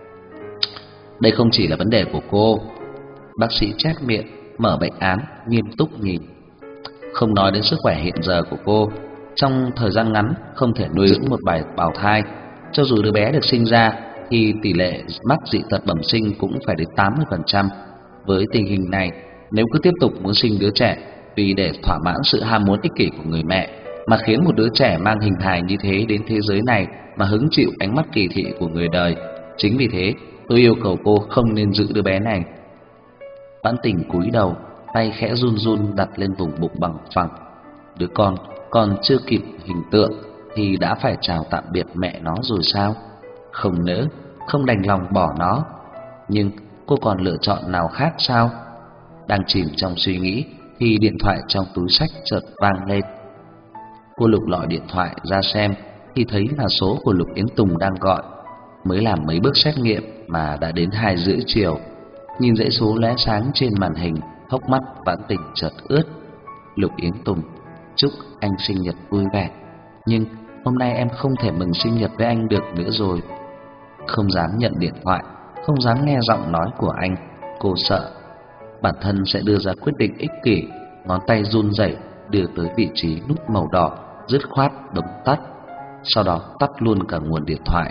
Đây không chỉ là vấn đề của cô. Bác sĩ chép miệng, mở bệnh án, nghiêm túc nhìn. Không nói đến sức khỏe hiện giờ của cô, trong thời gian ngắn không thể nuôi dưỡng một bài bào thai. Cho dù đứa bé được sinh ra thì tỷ lệ mắc dị tật bẩm sinh cũng phải đến tám mươi phần trăm. Với tình hình này, nếu cứ tiếp tục muốn sinh đứa trẻ vì để thỏa mãn sự ham muốn ích kỷ của người mẹ, mà khiến một đứa trẻ mang hình hài như thế đến thế giới này mà hứng chịu ánh mắt kỳ thị của người đời, chính vì thế tôi yêu cầu cô không nên giữ đứa bé này. Vãn Tình cúi đầu, tay khẽ run run đặt lên vùng bụng bằng phẳng. Đứa con còn chưa kịp hình tượng thì đã phải chào tạm biệt mẹ nó rồi sao? Không nỡ, không đành lòng bỏ nó. Nhưng cô còn lựa chọn nào khác sao? Đang chìm trong suy nghĩ thì điện thoại trong túi xách chợt vang lên. Cô lục lọi điện thoại ra xem thì thấy là số của Lục Yến Tùng đang gọi. Mới làm mấy bước xét nghiệm mà đã đến hai rưỡi chiều. Nhìn dãy số lóe sáng trên màn hình, hốc mắt Vãn Tình chợt ướt. Lục Yến Tùng, chúc anh sinh nhật vui vẻ, nhưng hôm nay em không thể mừng sinh nhật với anh được nữa rồi. Không dám nhận điện thoại, không dám nghe giọng nói của anh. Cô sợ bản thân sẽ đưa ra quyết định ích kỷ. Ngón tay run rẩy đưa tới vị trí nút màu đỏ, dứt khoát bấm tắt, sau đó tắt luôn cả nguồn điện thoại.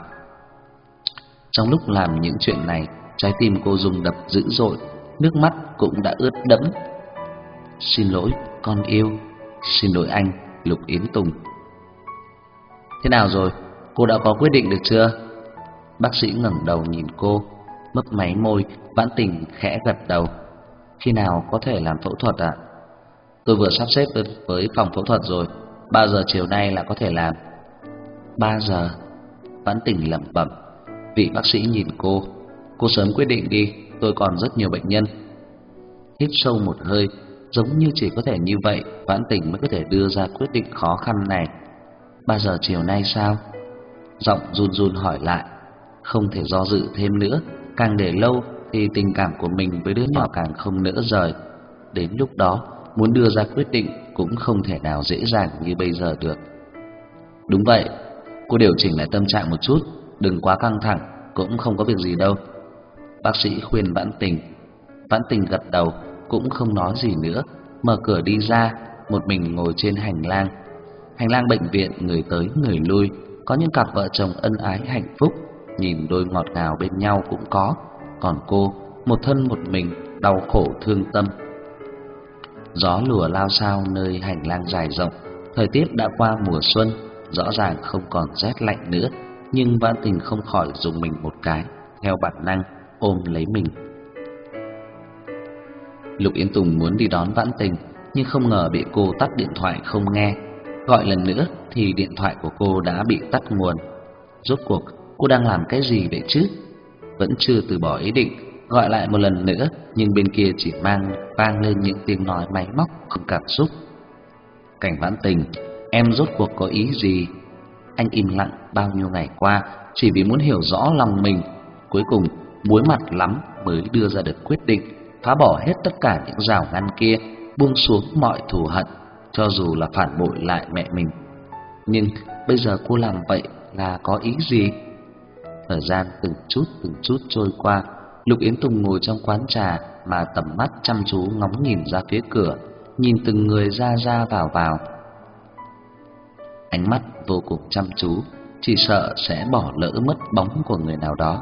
Trong lúc làm những chuyện này, trái tim cô rung đập dữ dội, nước mắt cũng đã ướt đẫm. Xin lỗi con yêu, xin lỗi anh, Lục Yến Tùng. Thế nào rồi, cô đã có quyết định được chưa? Bác sĩ ngẩng đầu nhìn cô, mấp máy môi. Vãn Tình khẽ gật đầu. Khi nào có thể làm phẫu thuật ạ? À? Tôi vừa sắp xếp với phòng phẫu thuật rồi, ba giờ chiều nay là có thể làm. Ba giờ? Vãn Tình lẩm bẩm. Vị bác sĩ nhìn cô. Cô sớm quyết định đi, tôi còn rất nhiều bệnh nhân. Hít sâu một hơi, giống như chỉ có thể như vậy Vãn Tình mới có thể đưa ra quyết định khó khăn này. Ba giờ chiều nay sao? Giọng run run hỏi lại. Không thể do dự thêm nữa, càng để lâu thì tình cảm của mình với đứa nhỏ càng không nỡ rời. Đến lúc đó, muốn đưa ra quyết định cũng không thể nào dễ dàng như bây giờ được. Đúng vậy, cô điều chỉnh lại tâm trạng một chút, đừng quá căng thẳng, cũng không có việc gì đâu. Bác sĩ khuyên Vãn Tình. Vãn Tình gật đầu, cũng không nói gì nữa, mở cửa đi ra, một mình ngồi trên hành lang. Hành lang bệnh viện người tới người lui, có những cặp vợ chồng ân ái hạnh phúc, nhìn đôi ngọt ngào bên nhau cũng có, còn cô, một thân một mình, đau khổ thương tâm. Gió lùa lao xao nơi hành lang dài rộng, thời tiết đã qua mùa xuân, rõ ràng không còn rét lạnh nữa, nhưng Vãn Tình không khỏi rùng mình một cái, theo bản năng ôm lấy mình. Lục Yến Tùng muốn đi đón Vãn Tình, nhưng không ngờ bị cô tắt điện thoại không nghe. Gọi lần nữa thì điện thoại của cô đã bị tắt nguồn. Rốt cuộc cô đang làm cái gì vậy chứ? Vẫn chưa từ bỏ ý định, gọi lại một lần nữa, nhưng bên kia chỉ mang vang lên những tiếng nói máy móc không cảm xúc. Cảnh Vãn Tình, em rốt cuộc có ý gì? Anh im lặng bao nhiêu ngày qua chỉ vì muốn hiểu rõ lòng mình, cuối cùng muối mặt lắm mới đưa ra được quyết định, phá bỏ hết tất cả những rào ngăn kia, buông xuống mọi thù hận, cho dù là phản bội lại mẹ mình. Nhưng bây giờ cô làm vậy là có ý gì? Thời gian từng chút từng chút trôi qua, Lục Yến Tùng ngồi trong quán trà mà tầm mắt chăm chú ngóng nhìn ra phía cửa, nhìn từng người ra ra vào vào. Ánh mắt vô cùng chăm chú, chỉ sợ sẽ bỏ lỡ mất bóng của người nào đó.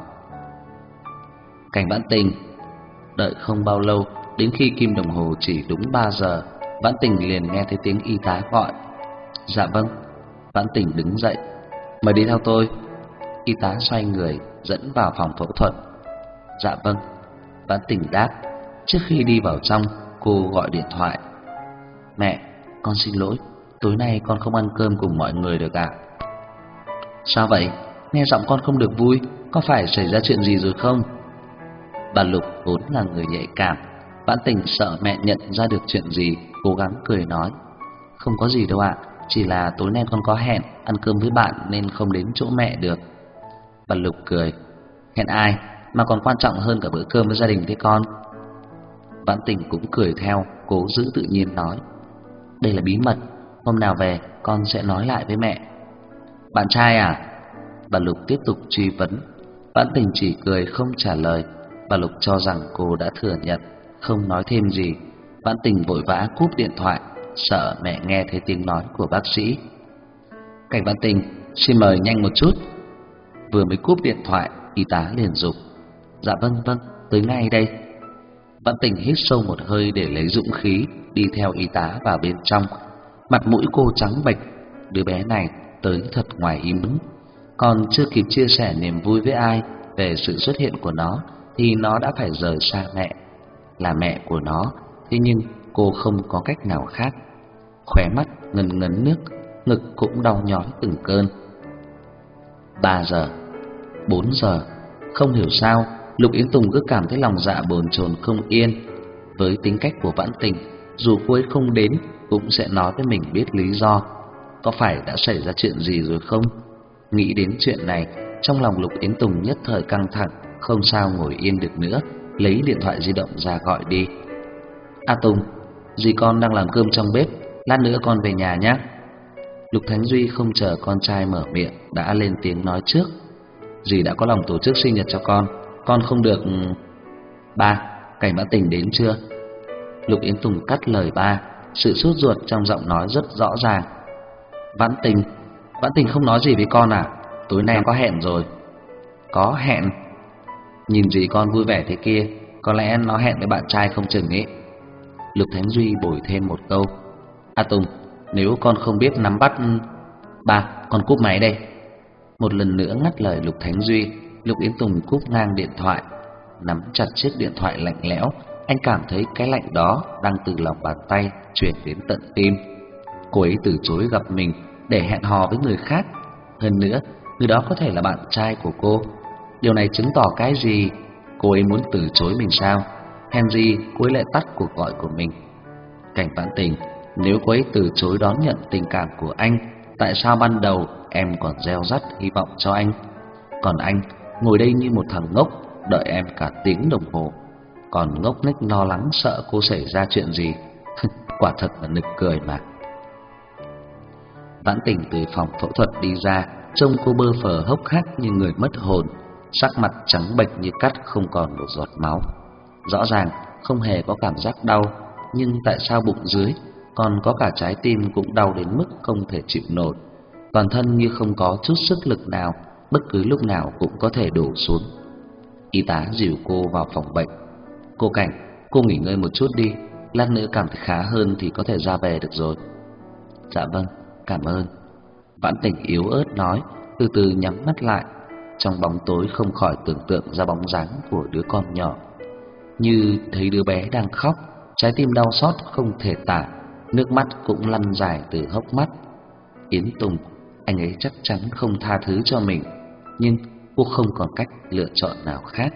Cảnh Vãn Tình. Đợi không bao lâu, đến khi kim đồng hồ chỉ đúng ba giờ, Vãn Tình liền nghe thấy tiếng y tá gọi. Dạ vâng. Vãn Tình đứng dậy. Mời đi theo tôi. Y tá xoay người dẫn vào phòng phẫu thuật. Dạ vâng. Vãn Tình đáp. Trước khi đi vào trong, cô gọi điện thoại. Mẹ, con xin lỗi, tối nay con không ăn cơm cùng mọi người được ạ. Sao vậy? Nghe giọng con không được vui, có phải xảy ra chuyện gì rồi không? Bà Lục vốn là người nhạy cảm, Vãn Tình sợ mẹ nhận ra được chuyện gì, cố gắng cười nói. Không có gì đâu ạ, chỉ là tối nay con có hẹn ăn cơm với bạn nên không đến chỗ mẹ được. Bà Lục cười. Hẹn ai mà còn quan trọng hơn cả bữa cơm với gia đình thế con? Vãn Tình cũng cười theo, cố giữ tự nhiên nói. Đây là bí mật, hôm nào về con sẽ nói lại với mẹ. Bạn trai à? Bà Lục tiếp tục truy vấn. Vãn Tình chỉ cười không trả lời. Bà Lục cho rằng cô đã thừa nhận, không nói thêm gì. Vãn Tình vội vã cúp điện thoại, sợ mẹ nghe thấy tiếng nói của bác sĩ. Cảnh Vãn Tình, xin mời nhanh một chút. Vừa mới cúp điện thoại, y tá liền giục. Dạ vâng vâng, tới ngay đây. Vãn Tình hít sâu một hơi để lấy dũng khí, đi theo y tá vào bên trong. Mặt mũi cô trắng bệch, đứa bé này tới thật ngoài ý muốn. Còn chưa kịp chia sẻ niềm vui với ai về sự xuất hiện của nó thì nó đã phải rời xa mẹ. Là mẹ của nó, thế nhưng cô không có cách nào khác. Khóe mắt ngấn ngấn nước, ngực cũng đau nhói từng cơn. Ba giờ, bốn giờ, không hiểu sao Lục Yến Tùng cứ cảm thấy lòng dạ bồn chồn không yên. Với tính cách của Vãn Tình, dù cô ấy không đến cũng sẽ nói với mình biết lý do. Có phải đã xảy ra chuyện gì rồi không? Nghĩ đến chuyện này, trong lòng Lục Yến Tùng nhất thời căng thẳng, không sao ngồi yên được nữa, lấy điện thoại di động ra gọi đi. A Tùng, dì con đang làm cơm trong bếp, lát nữa con về nhà nhé. Lục Thánh Duy không chờ con trai mở miệng đã lên tiếng nói trước. Dì đã có lòng tổ chức sinh nhật cho con, con không được... Ba, Cảnh Vãn Tình đến chưa? Lục Yến Tùng cắt lời ba, sự sốt ruột trong giọng nói rất rõ ràng. Vãn Tình, Vãn Tình không nói gì với con à? Tối nay có hẹn rồi. Có hẹn? Nhìn dì con vui vẻ thế kia, có lẽ nó hẹn với bạn trai không chừng ấy. Lục Thánh Duy bồi thêm một câu. A Tùng, nếu con không biết nắm bắt... Ba, con cúp máy đây. Một lần nữa ngắt lời Lục Thánh Duy, Lục Yến Tùng cúp ngang điện thoại. Nắm chặt chiếc điện thoại lạnh lẽo, anh cảm thấy cái lạnh đó đang từ lòng bàn tay truyền đến tận tim. Cô ấy từ chối gặp mình để hẹn hò với người khác. Hơn nữa, người đó có thể là bạn trai của cô. Điều này chứng tỏ cái gì? Cô ấy muốn từ chối mình sao? Hèn gì cô ấy lại tắt cuộc gọi của mình? Cảnh Vãn Tình, nếu cô ấy từ chối đón nhận tình cảm của anh, tại sao ban đầu em còn gieo rắt hy vọng cho anh? Còn anh ngồi đây như một thằng ngốc, đợi em cả tiếng đồng hồ, còn ngốc nghếch lo lắng sợ cô xảy ra chuyện gì. Quả thật là nực cười mà. Vãn Tình từ phòng phẫu thuật đi ra, trông cô bơ phờ hốc hác như người mất hồn, sắc mặt trắng bệch như cắt, không còn một giọt máu. Rõ ràng không hề có cảm giác đau, nhưng tại sao bụng dưới còn có cả trái tim cũng đau đến mức không thể chịu nổi. Toàn thân như không có chút sức lực nào, bất cứ lúc nào cũng có thể đổ xuống. Y tá dìu cô vào phòng bệnh. "Cô Cảnh, cô nghỉ ngơi một chút đi, lát nữa cảm thấy khá hơn thì có thể ra về được rồi." "Dạ vâng, cảm ơn." Vãn Tình yếu ớt nói, từ từ nhắm mắt lại. Trong bóng tối không khỏi tưởng tượng ra bóng dáng của đứa con nhỏ. Như thấy đứa bé đang khóc, trái tim đau xót không thể tả, nước mắt cũng lăn dài từ hốc mắt. Yến Tùng, anh ấy chắc chắn không tha thứ cho mình, nhưng cô không còn cách lựa chọn nào khác.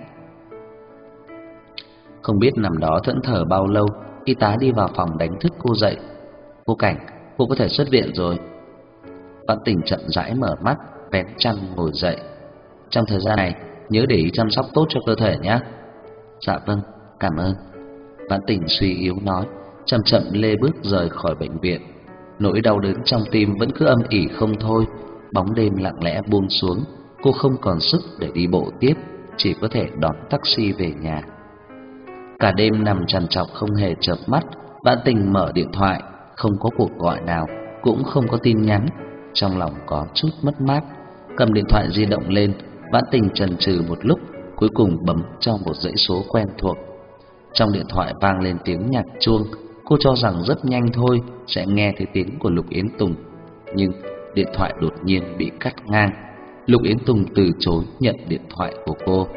Không biết nằm đó thẫn thờ bao lâu, y tá đi vào phòng đánh thức cô dậy. "Cô Cảnh, cô có thể xuất viện rồi." Vãn Tình chậm rãi mở mắt, vén chăn ngồi dậy. "Trong thời gian này nhớ để ý chăm sóc tốt cho cơ thể nhé." "Dạ vâng, cảm ơn." Vãn Tình suy yếu nói, chậm chậm lê bước rời khỏi bệnh viện. Nỗi đau đớn trong tim vẫn cứ âm ỉ không thôi. Bóng đêm lặng lẽ buông xuống, cô không còn sức để đi bộ tiếp, chỉ có thể đón taxi về nhà. Cả đêm nằm trằn trọc không hề chợp mắt, Vãn Tình mở điện thoại, không có cuộc gọi nào, cũng không có tin nhắn. Trong lòng có chút mất mát, cầm điện thoại di động lên, Vãn Tình chần chừ một lúc, cuối cùng bấm cho một dãy số quen thuộc. Trong điện thoại vang lên tiếng nhạc chuông, cô cho rằng rất nhanh thôi sẽ nghe thấy tiếng của Lục Yến Tùng, nhưng điện thoại đột nhiên bị cắt ngang. Lục Yến Tùng từ chối nhận điện thoại của cô.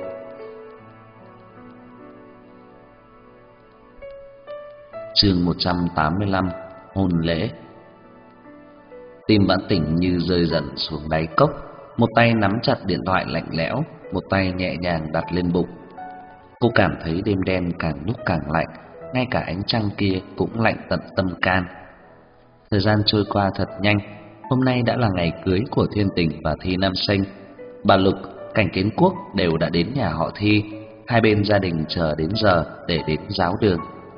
Chương một trăm tám mươi lăm, hôn lễ. Tim Vãn Tình như rơi dần xuống đáy cốc, một tay nắm chặt điện thoại lạnh lẽo, một tay nhẹ nhàng đặt lên bụng. Cô cảm thấy đêm đen càng lúc càng lạnh, ngay cả ánh trăng kia cũng lạnh tận tâm can. Thời gian trôi qua thật nhanh, hôm nay đã là ngày cưới của Thiên Tình và Thi Nam Sinh. Bà Lục, Cảnh Kiến Quốc đều đã đến nhà họ Thi, hai bên gia đình chờ đến giờ để đến giáo đường.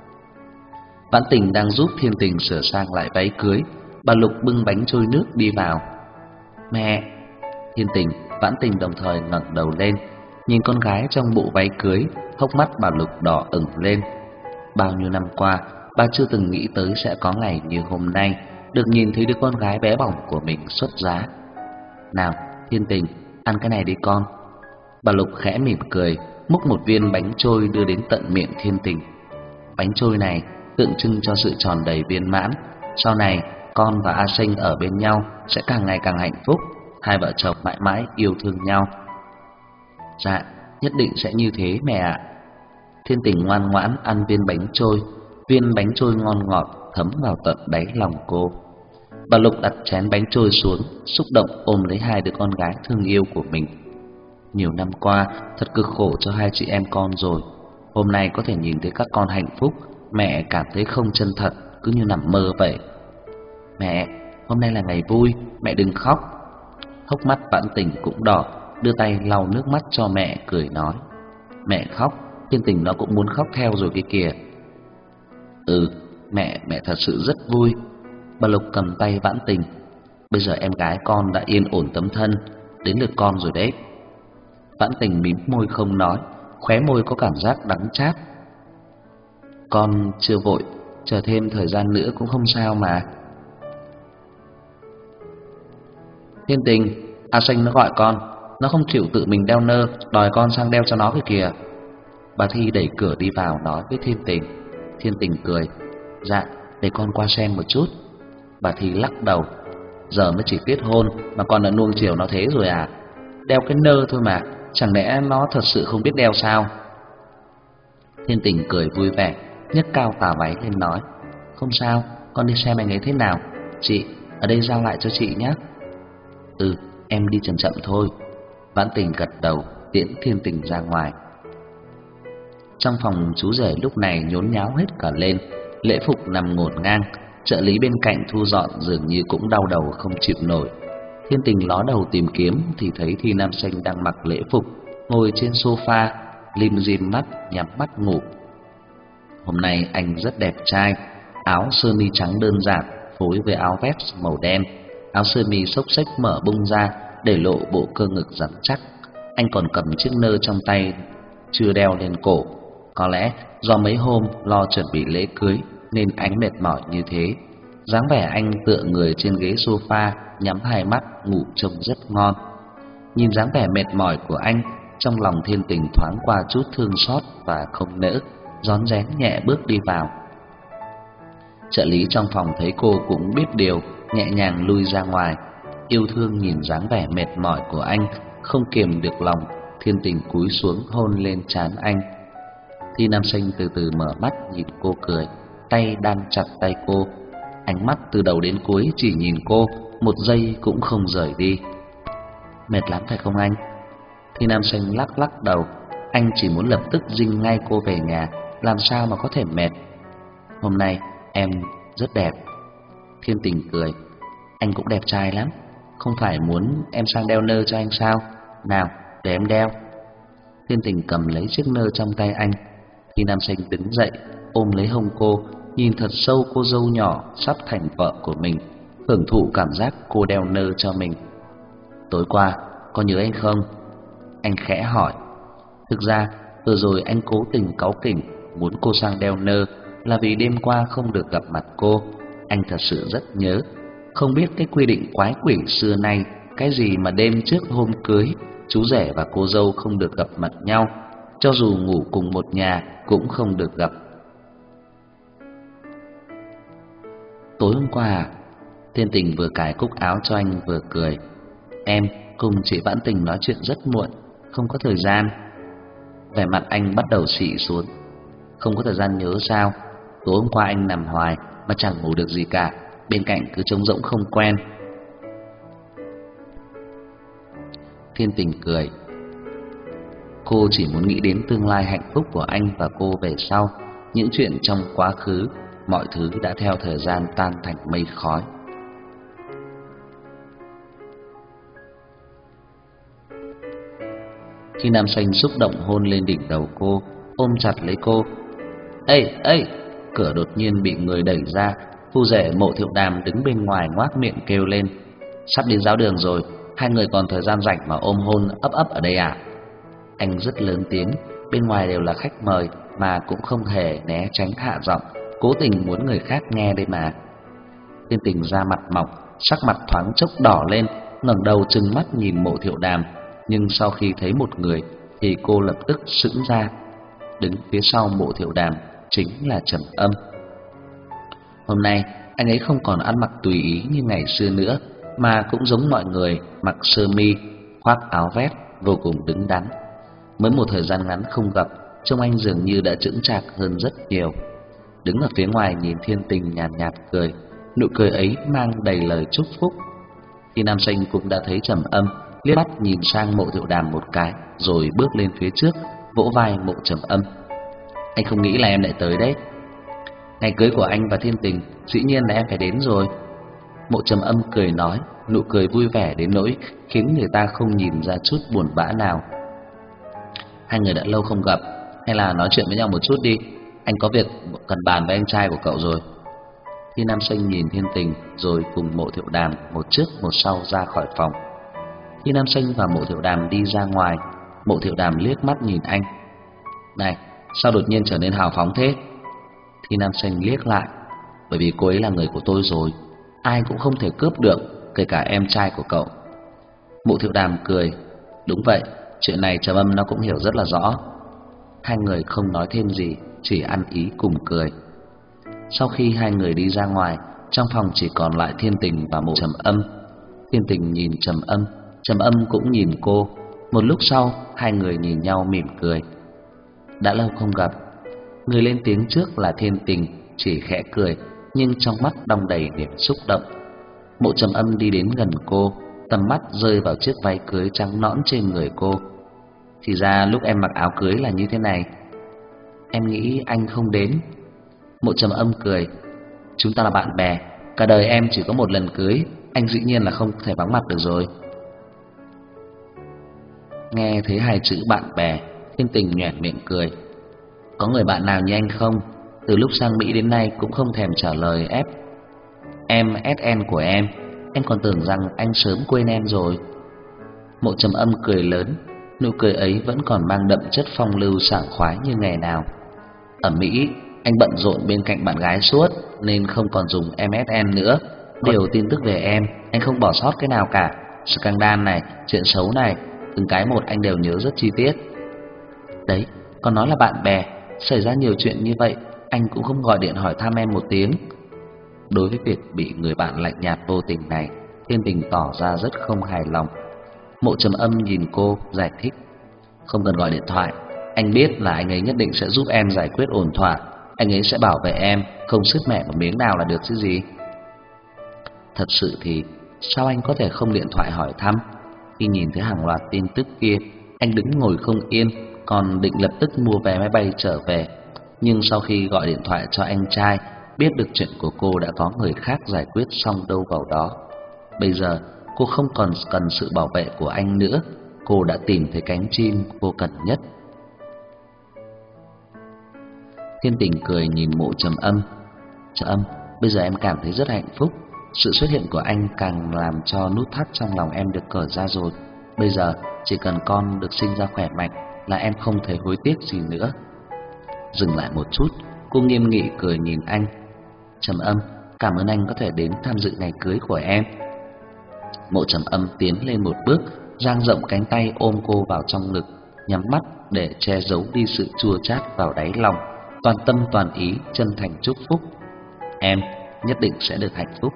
Vãn Tình đang giúp Thiên Tình sửa sang lại váy cưới, bà Lục bưng bánh trôi nước đi vào. "Mẹ." Thiên Tình, Vãn Tình đồng thời ngẩng đầu lên, nhìn con gái trong bộ váy cưới, hốc mắt bà Lục đỏ ửng lên. Bao nhiêu năm qua, bà chưa từng nghĩ tới sẽ có ngày như hôm nay, được nhìn thấy đứa con gái bé bỏng của mình xuất giá. "Nào, Thiên Tình, ăn cái này đi con." Bà Lục khẽ mỉm cười, múc một viên bánh trôi đưa đến tận miệng Thiên Tình. Bánh trôi này tượng trưng cho sự tròn đầy viên mãn, sau này con và A Sinh ở bên nhau sẽ càng ngày càng hạnh phúc, hai vợ chồng mãi mãi yêu thương nhau. "Dạ, nhất định sẽ như thế mẹ ạ." Thiên Tình ngoan ngoãn ăn viên bánh trôi, viên bánh trôi ngon ngọt thấm vào tận đáy lòng cô. Bà Lục đặt chén bánh trôi xuống, xúc động ôm lấy hai đứa con gái thương yêu của mình. Nhiều năm qua thật cực khổ cho hai chị em con rồi, hôm nay có thể nhìn thấy các con hạnh phúc, mẹ cảm thấy không chân thật, cứ như nằm mơ vậy. "Mẹ, hôm nay là ngày vui, mẹ đừng khóc." Hốc mắt Vãn Tình cũng đỏ, đưa tay lau nước mắt cho mẹ, cười nói: "Mẹ khóc, Thiên Tình nó cũng muốn khóc theo rồi kia kìa." "Ừ, mẹ, mẹ thật sự rất vui." Bà Lục cầm tay Vãn Tình. "Bây giờ em gái con đã yên ổn tấm thân, đến lượt con rồi đấy." Vãn Tình mím môi không nói, khóe môi có cảm giác đắng chát. "Con chưa vội, chờ thêm thời gian nữa cũng không sao mà." "Thiên Tình, A Sinh nó gọi con, nó không chịu tự mình đeo nơ, đòi con sang đeo cho nó kìa kìa." Bà Thi đẩy cửa đi vào nói với Thiên Tình. Thiên Tình cười: "Dạ, để con qua xem một chút." Bà Thi lắc đầu: "Giờ mới chỉ tiết hôn mà con đã nuông chiều nó thế rồi à? Đeo cái nơ thôi mà, chẳng lẽ nó thật sự không biết đeo sao?" Thiên Tình cười vui vẻ, nhấc cao tà váy lên nói: "Không sao, con đi xem anh ấy thế nào. Chị, ở đây giao lại cho chị nhé." "Ừ, em đi chậm chậm thôi." Vãn Tình gật đầu, tiễn Thiên Tình ra ngoài. Trong phòng chú rể lúc này nhốn nháo hết cả lên, lễ phục nằm ngổn ngang, trợ lý bên cạnh thu dọn dường như cũng đau đầu không chịu nổi. Thiên Tình ló đầu tìm kiếm thì thấy Thi Nam Sinh đang mặc lễ phục, ngồi trên sofa, lim dim mắt, nhắm mắt ngủ. Hôm nay anh rất đẹp trai, áo sơ mi trắng đơn giản phối với áo vest màu đen, áo sơ mi xốc xếch mở bung ra để lộ bộ cơ ngực rắn chắc. Anh còn cầm chiếc nơ trong tay chưa đeo lên cổ. Có lẽ do mấy hôm lo chuẩn bị lễ cưới nên anh mệt mỏi như thế, Dáng vẻ anh tựa người trên ghế sofa, nhắm hai mắt ngủ trông rất ngon. Nhìn dáng vẻ mệt mỏi của anh, trong lòng Thiên Tình thoáng qua chút thương xót và không nỡ, rón rén nhẹ bước đi vào. Trợ lý trong phòng thấy cô cũng biết điều, nhẹ nhàng lui ra ngoài. Yêu thương nhìn dáng vẻ mệt mỏi của anh, không kiềm được lòng, Thiên Tình cúi xuống hôn lên trán anh. Thi Nam Sinh từ từ mở mắt nhìn cô cười, tay đan chặt tay cô, ánh mắt từ đầu đến cuối chỉ nhìn cô, một giây cũng không rời đi. Mệt lắm phải không anh? Thi Nam Sinh lắc lắc đầu, anh chỉ muốn lập tức dinh ngay cô về nhà, làm sao mà có thể mệt. Hôm nay em rất đẹp. Thiên Tình cười, anh cũng đẹp trai lắm, không phải muốn em sang đeo nơ cho anh sao? Nào, để em đeo. Thiên Tình cầm lấy chiếc nơ trong tay anh. Thi Nam Sinh đứng dậy, ôm lấy hông cô, nhìn thật sâu cô dâu nhỏ sắp thành vợ của mình, hưởng thụ cảm giác cô đeo nơ cho mình. Tối qua, có nhớ anh không? Anh khẽ hỏi. Thực ra, vừa rồi anh cố tình cáu kỉnh muốn cô sang đeo nơ là vì đêm qua không được gặp mặt cô. Anh thật sự rất nhớ. Không biết cái quy định quái quỷ xưa nay, cái gì mà đêm trước hôm cưới, chú rể và cô dâu không được gặp mặt nhau, cho dù ngủ cùng một nhà cũng không được gặp. Tối hôm qua à? Thiên Tình vừa cài cúc áo cho anh vừa cười. Em cùng chị Vãn Tình nói chuyện rất muộn, không có thời gian. Vẻ mặt anh bắt đầu xị xuống. Không có thời gian nhớ sao? Tối hôm qua anh nằm hoài mà chẳng ngủ được gì cả, bên cạnh cứ trống rỗng không quen. Thiên Tình cười. Cô chỉ muốn nghĩ đến tương lai hạnh phúc của anh và cô về sau. Những chuyện trong quá khứ, mọi thứ đã theo thời gian tan thành mây khói. Khi Nam Xanh xúc động hôn lên đỉnh đầu cô, ôm chặt lấy cô. Ê, ê! Cửa đột nhiên bị người đẩy ra. Phu rể Mộ Thiệu Đàm đứng bên ngoài ngoác miệng kêu lên. Sắp đến giáo đường rồi, hai người còn thời gian rảnh mà ôm hôn ấp ấp ở đây à? Anh rất lớn tiếng, bên ngoài đều là khách mời mà cũng không hề né tránh hạ giọng, cố tình muốn người khác nghe đây mà. Thiên Tình ra mặt mỏng, sắc mặt thoáng chốc đỏ lên, ngẩng đầu trừng mắt nhìn Mộ Thiệu Đàm, nhưng sau khi thấy một người thì cô lập tức sững ra. Đứng phía sau Mộ Thiệu Đàm chính là Trầm Âm. Hôm nay anh ấy không còn ăn mặc tùy ý như ngày xưa nữa, mà cũng giống mọi người, mặc sơ mi, khoác áo vest, vô cùng đứng đắn. Mới một thời gian ngắn không gặp, trông anh dường như đã chững chạc hơn rất nhiều. Đứng ở phía ngoài nhìn Thiên Tình nhàn nhạt, nhạt cười, nụ cười ấy mang đầy lời chúc phúc. Khi Nam Sinh cũng đã thấy Trầm Âm, liếc mắt nhìn sang Mộ Thiệu Đàm một cái, rồi bước lên phía trước, vỗ vai Mộ Trầm Âm. Anh không nghĩ là em lại tới đấy. Ngày cưới của anh và Thiên Tình, dĩ nhiên là em phải đến rồi. Mộ Trầm Âm cười nói, nụ cười vui vẻ đến nỗi khiến người ta không nhìn ra chút buồn bã nào. Hai người đã lâu không gặp, hay là nói chuyện với nhau một chút đi, anh có việc cần bàn với anh trai của cậu rồi. Khi Nam Sinh nhìn Thiên Tình rồi cùng Mộ Thiệu Đàm một trước một sau ra khỏi phòng. Khi Nam Sinh và Mộ Thiệu Đàm đi ra ngoài, Mộ Thiệu Đàm liếc mắt nhìn anh. Này, sao đột nhiên trở nên hào phóng thế? Khi Nam Sinh liếc lại, bởi vì cô ấy là người của tôi rồi, ai cũng không thể cướp được, kể cả em trai của cậu. Mộ Thiệu Đàm cười, đúng vậy, chuyện này Trầm Âm nó cũng hiểu rất là rõ. Hai người không nói thêm gì, chỉ ăn ý cùng cười. Sau khi hai người đi ra ngoài, trong phòng chỉ còn lại Thiên Tình và Mộ Trầm Âm. Thiên Tình nhìn Trầm Âm, Trầm Âm cũng nhìn cô. Một lúc sau, hai người nhìn nhau mỉm cười. Đã lâu không gặp. Người lên tiếng trước là Thiên Tình, chỉ khẽ cười, nhưng trong mắt đong đầy niềm xúc động. Mộ Trầm Âm đi đến gần cô, tầm mắt rơi vào chiếc váy cưới trắng nõn trên người cô. Thì ra lúc em mặc áo cưới là như thế này. Em nghĩ anh không đến. Mộ Trầm Âm cười, chúng ta là bạn bè, cả đời em chỉ có một lần cưới, anh dĩ nhiên là không thể vắng mặt được rồi. Nghe thấy hai chữ bạn bè, Thiên Tình nhoẻn miệng cười. Có người bạn nào như anh không? Từ lúc sang Mỹ đến nay cũng không thèm trả lời ép em ét en của em, em còn tưởng rằng anh sớm quên em rồi. Mộ Trầm Âm cười lớn, nụ cười ấy vẫn còn mang đậm chất phong lưu sảng khoái như ngày nào. Ở Mỹ, Anh bận rộn bên cạnh bạn gái suốt nên không còn dùng em ét en nữa. Điều tin tức về em, anh không bỏ sót cái nào cả. Scandal này, chuyện xấu này, từng cái một anh đều nhớ rất chi tiết. Đấy, còn nói là bạn bè, xảy ra nhiều chuyện như vậy, anh cũng không gọi điện hỏi thăm em một tiếng. Đối với việc bị người bạn lạnh nhạt vô tình này, Thiên Tình tỏ ra rất không hài lòng. Mộ Trầm Âm nhìn cô giải thích: không cần gọi điện thoại, anh biết là anh ấy nhất định sẽ giúp em giải quyết ổn thỏa. Anh ấy sẽ bảo vệ em, không sứt mẻ một miếng nào là được chứ gì. Thật sự thì sao anh có thể không điện thoại hỏi thăm? Khi nhìn thấy hàng loạt tin tức kia, anh đứng ngồi không yên, còn định lập tức mua vé máy bay trở về. Nhưng sau khi gọi điện thoại cho anh trai, biết được chuyện của cô đã có người khác giải quyết xong đâu vào đó. Bây giờ cô không còn cần sự bảo vệ của anh nữa, cô đã tìm thấy cánh chim cô cần nhất. Thiên Tình cười nhìn Mộ Trầm Âm. Trầm Âm, bây giờ em cảm thấy rất hạnh phúc. Sự xuất hiện của anh càng làm cho nút thắt trong lòng em được cởi ra rồi. Bây giờ chỉ cần con được sinh ra khỏe mạnh là em không thể hối tiếc gì nữa. Dừng lại một chút, cô nghiêm nghị cười nhìn anh. Trầm Âm, cảm ơn anh có thể đến tham dự ngày cưới của em. Mộ Trầm Âm tiến lên một bước, dang rộng cánh tay ôm cô vào trong ngực, nhắm mắt để che giấu đi sự chua chát vào đáy lòng, toàn tâm toàn ý chân thành chúc phúc. Em nhất định sẽ được hạnh phúc.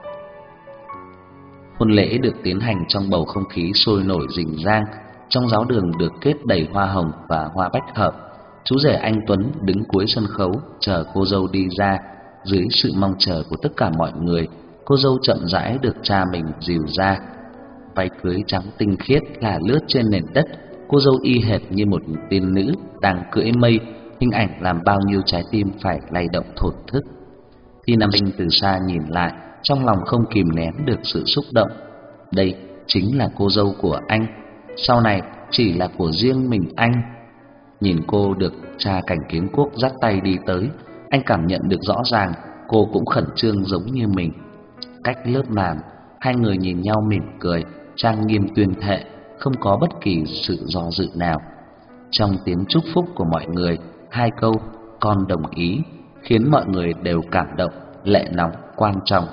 Hôn lễ được tiến hành trong bầu không khí sôi nổi rình rang. Trong giáo đường được kết đầy hoa hồng và hoa bách hợp. Chú rể anh Tuấn đứng cuối sân khấu chờ cô dâu đi ra. Dưới sự mong chờ của tất cả mọi người, cô dâu chậm rãi được cha mình dìu ra. Váy cưới trắng tinh khiết là lướt trên nền đất. Cô dâu y hệt như một tiên nữ đang cưỡi mây, hình ảnh làm bao nhiêu trái tim phải lay động thổn thức. Khi Nam Sinh từ xa nhìn lại, trong lòng không kìm nén được sự xúc động. Đây chính là cô dâu của anh, sau này chỉ là của riêng mình anh. Nhìn cô được cha Cảnh Kiến Quốc dắt tay đi tới, anh cảm nhận được rõ ràng cô cũng khẩn trương giống như mình. Cách lớp màn, hai người nhìn nhau mỉm cười, trang nghiêm tuyên thệ, không có bất kỳ sự do dự nào. Trong tiếng chúc phúc của mọi người, hai câu "con đồng ý" khiến mọi người đều cảm động, lệ nóng quan trọng.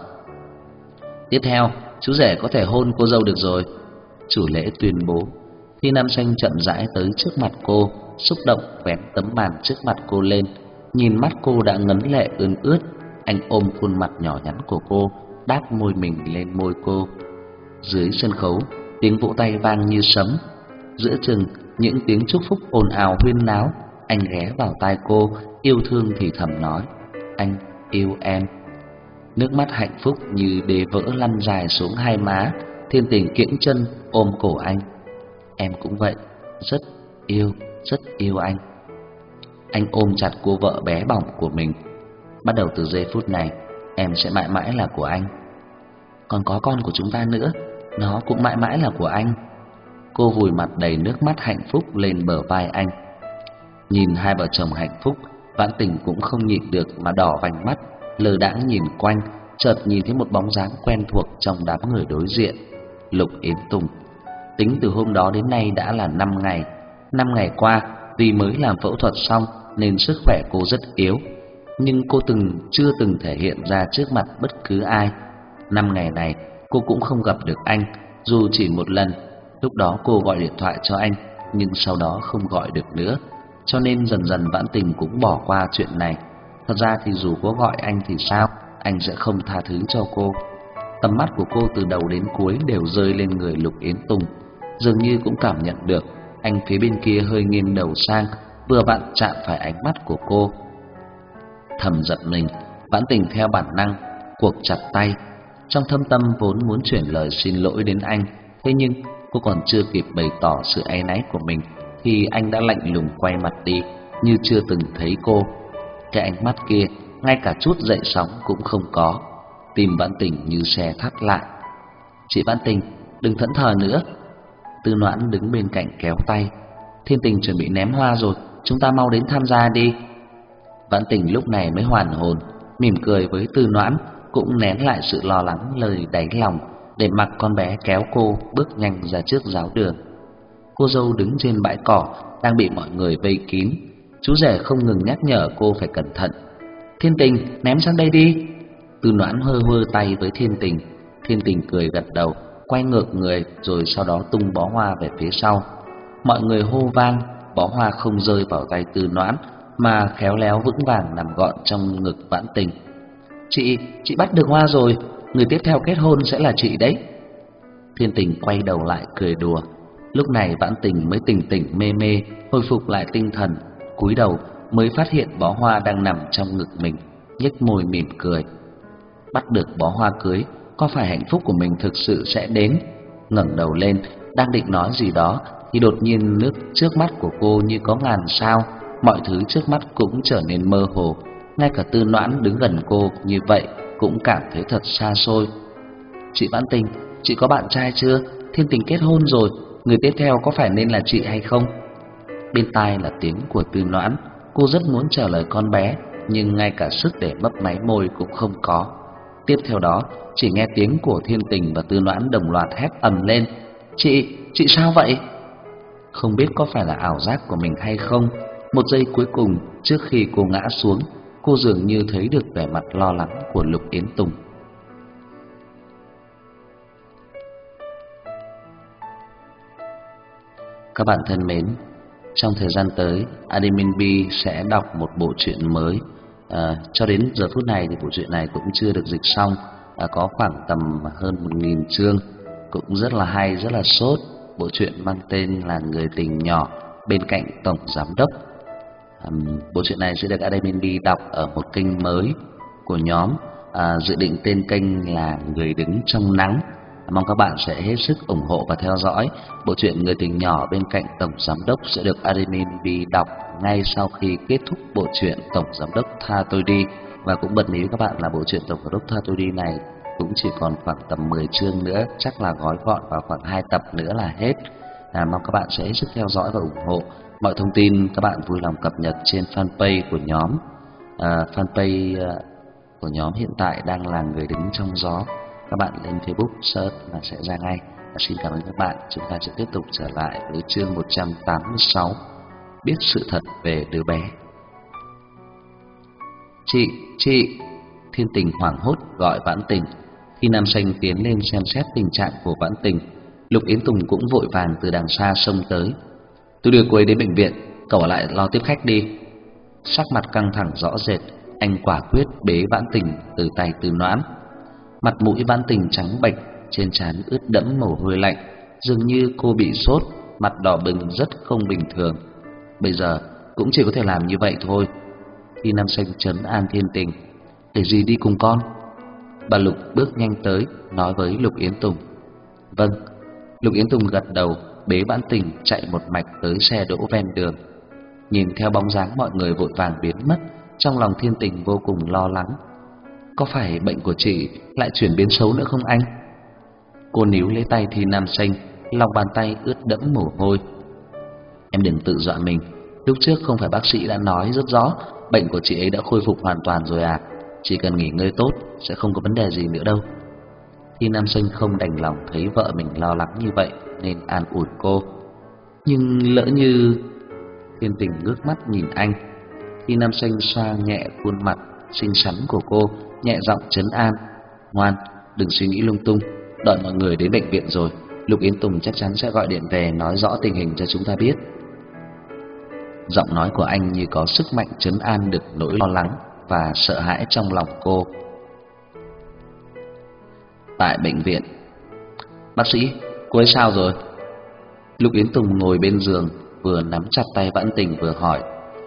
Tiếp theo, chú rể có thể hôn cô dâu được rồi. Chủ lễ tuyên bố. Khi Nam Xanh chậm rãi tới trước mặt cô, xúc động vén tấm màn trước mặt cô lên. Nhìn mắt cô đã ngấn lệ ươn ướt, anh ôm khuôn mặt nhỏ nhắn của cô, đáp môi mình lên môi cô. Dưới sân khấu, tiếng vỗ tay vang như sấm. Giữa chừng, những tiếng chúc phúc ồn ào huyên náo. Anh ghé vào tai cô, yêu thương thì thầm nói: anh yêu em. Nước mắt hạnh phúc như đê vỡ lăn dài xuống hai má. Thiên Tình kiễng chân ôm cổ anh. Em cũng vậy, rất yêu, rất yêu anh. Anh ôm chặt cô vợ bé bỏng của mình. Bắt đầu từ giây phút này, em sẽ mãi mãi là của anh. Còn có con của chúng ta nữa, nó cũng mãi mãi là của anh. Cô vùi mặt đầy nước mắt hạnh phúc lên bờ vai anh. Nhìn hai vợ chồng hạnh phúc, Vãn Tình cũng không nhịn được mà đỏ vành mắt, lờ đãng nhìn quanh, chợt nhìn thấy một bóng dáng quen thuộc trong đám người đối diện. Lục Yến Tùng. Tính từ hôm đó đến nay đã là năm ngày. Năm ngày qua, vì mới làm phẫu thuật xong nên sức khỏe cô rất yếu, nhưng cô từng chưa từng thể hiện ra trước mặt bất cứ ai. Năm ngày này, cô cũng không gặp được anh, dù chỉ một lần. Lúc đó cô gọi điện thoại cho anh, nhưng sau đó không gọi được nữa, cho nên dần dần Vãn Tình cũng bỏ qua chuyện này. Thật ra thì dù có gọi anh thì sao, anh sẽ không tha thứ cho cô. Tầm mắt của cô từ đầu đến cuối đều rơi lên người Lục Yến Tùng, dường như cũng cảm nhận được anh phía bên kia hơi nghiêng đầu sang, vừa vặn chạm phải ánh mắt của cô. Thầm giận mình, Vãn Tình theo bản năng cuộn chặt tay. Trong thâm tâm vốn muốn chuyển lời xin lỗi đến anh, thế nhưng cô còn chưa kịp bày tỏ sự áy náy của mình thì anh đã lạnh lùng quay mặt đi, như chưa từng thấy cô. Cái ánh mắt kia ngay cả chút dậy sóng cũng không có. Tim Vãn Tình như xe thắt lại. Chị Vãn Tình, đừng thẫn thờ nữa. Tư Noãn đứng bên cạnh kéo tay. Thiên Tình chuẩn bị ném hoa rồi, chúng ta mau đến tham gia đi. Vãn Tình lúc này mới hoàn hồn, mỉm cười với Tư Noãn, cũng nén lại sự lo lắng lời đáy lòng, để mặc con bé kéo cô bước nhanh ra trước giáo đường. Cô dâu đứng trên bãi cỏ đang bị mọi người vây kín, Chú rể không ngừng nhắc nhở cô phải cẩn thận. Thiên Tình, ném sang đây đi. Tư Noãn hơ hơ tay với Thiên Tình. Thiên Tình cười gật đầu, quay ngược người rồi sau đó tung bó hoa về phía sau. Mọi người hô vang, bó hoa không rơi vào tay Tư Noãn mà khéo léo vững vàng nằm gọn trong ngực Vãn Tình. Chị, chị bắt được hoa rồi, người tiếp theo kết hôn sẽ là chị đấy. Thiên Tình quay đầu lại cười đùa. Lúc này Vãn Tình mới tỉnh tỉnh mê mê, hồi phục lại tinh thần, cúi đầu mới phát hiện bó hoa đang nằm trong ngực mình, nhếch môi mỉm cười. Bắt được bó hoa cưới, có phải hạnh phúc của mình thực sự sẽ đến? Ngẩng đầu lên, đang định nói gì đó thì đột nhiên nước trước mắt của cô như có ngàn sao, mọi thứ trước mắt cũng trở nên mơ hồ, ngay cả Tư Noãn đứng gần cô như vậy cũng cảm thấy thật xa xôi. Chị Vãn Tình, chị có bạn trai chưa? Thiên Tình kết hôn rồi, người tiếp theo có phải nên là chị hay không? Bên tai là tiếng của Tư Noãn, cô rất muốn trả lời con bé, nhưng ngay cả sức để mấp máy môi cũng không có. Tiếp theo đó, chỉ nghe tiếng của Thiên Tình và Tư Noãn đồng loạt hét ầm lên. Chị, chị sao vậy? Không biết có phải là ảo giác của mình hay không, một giây cuối cùng trước khi cô ngã xuống, cô dường như thấy được vẻ mặt lo lắng của Lục Yến Tùng. Các bạn thân mến, trong thời gian tới, Admin B sẽ đọc một bộ truyện mới. À, cho đến giờ phút này thì bộ truyện này cũng chưa được dịch xong, à, có khoảng tầm hơn một nghìn chương, cũng rất là hay, rất là sốt. Bộ truyện mang tên là Người Tình Nhỏ Bên Cạnh Tổng Giám Đốc. À, bộ truyện này sẽ được Admin B đọc ở một kênh mới của nhóm, à, dự định tên kênh là Người Đứng Trong Nắng. Mong các bạn sẽ hết sức ủng hộ và theo dõi. Bộ truyện Người Tình Nhỏ Bên Cạnh Tổng Giám Đốc sẽ được Admin B đọc ngay sau khi kết thúc bộ truyện Tổng Giám Đốc Tha Tôi Đi. Và cũng bật mí với các bạn là bộ truyện Tổng Giám Đốc Tha Tôi Đi này cũng chỉ còn khoảng tầm mười chương nữa, chắc là gói gọn vào khoảng hai tập nữa là hết. À, mong các bạn sẽ hết sức theo dõi và ủng hộ. Mọi thông tin các bạn vui lòng cập nhật trên fanpage của nhóm. À, fanpage của nhóm hiện tại đang là Người Đứng Trong Gió. Các bạn lên Facebook search là sẽ ra ngay. Và xin cảm ơn các bạn. Chúng ta sẽ tiếp tục trở lại với chương một trăm tám mươi sáu, Biết Sự Thật Về Đứa Bé. Chị, chị! Thiên Tình hoảng hốt gọi Vãn Tình. Khi Nam Xanh tiến lên xem xét tình trạng của Vãn Tình, Lục Yến Tùng cũng vội vàng từ đằng xa xông tới. Tôi đưa cô ấy đến bệnh viện, cậu ở lại lo tiếp khách đi. Sắc mặt căng thẳng rõ rệt, anh quả quyết bế Vãn Tình từ tay Tư Noãn. Mặt mũi Vãn Tình trắng bệch, trên trán ướt đẫm mồ hôi lạnh, dường như cô bị sốt, mặt đỏ bừng rất không bình thường. Bây giờ cũng chỉ có thể làm như vậy thôi. Khi Nam Xanh trấn an Thiên Tình, để dì đi cùng con. Bà Lục bước nhanh tới, nói với Lục Yến Tùng. Vâng. Lục Yến Tùng gật đầu, bế Vãn Tình chạy một mạch tới xe đỗ ven đường. Nhìn theo bóng dáng mọi người vội vàng biến mất, trong lòng Thiên Tình vô cùng lo lắng. Có phải bệnh của chị lại chuyển biến xấu nữa không anh? Cô níu lấy tay Thi Nam Xanh, lòng bàn tay ướt đẫm mồ hôi. Em đừng tự dọa mình, lúc trước không phải bác sĩ đã nói rất rõ bệnh của chị ấy đã khôi phục hoàn toàn rồi à? Chỉ cần nghỉ ngơi tốt sẽ không có vấn đề gì nữa đâu. Thi Nam Xanh không đành lòng thấy vợ mình lo lắng như vậy nên an ủi cô. Nhưng lỡ như... Thiên Tình ngước mắt nhìn anh. Thi Nam Xanh xoa nhẹ khuôn mặt xinh xắn của cô, nhẹ giọng trấn an. Ngoan, đừng suy nghĩ lung tung. Đợi mọi người đến bệnh viện rồi, Lục Yến Tùng chắc chắn sẽ gọi điện về nói rõ tình hình cho chúng ta biết. Giọng nói của anh như có sức mạnh trấn an được nỗi lo lắng và sợ hãi trong lòng cô. Tại bệnh viện. Bác sĩ, cô ấy sao rồi? Lục Yến Tùng ngồi bên giường, vừa nắm chặt tay Vãn Tình vừa hỏi.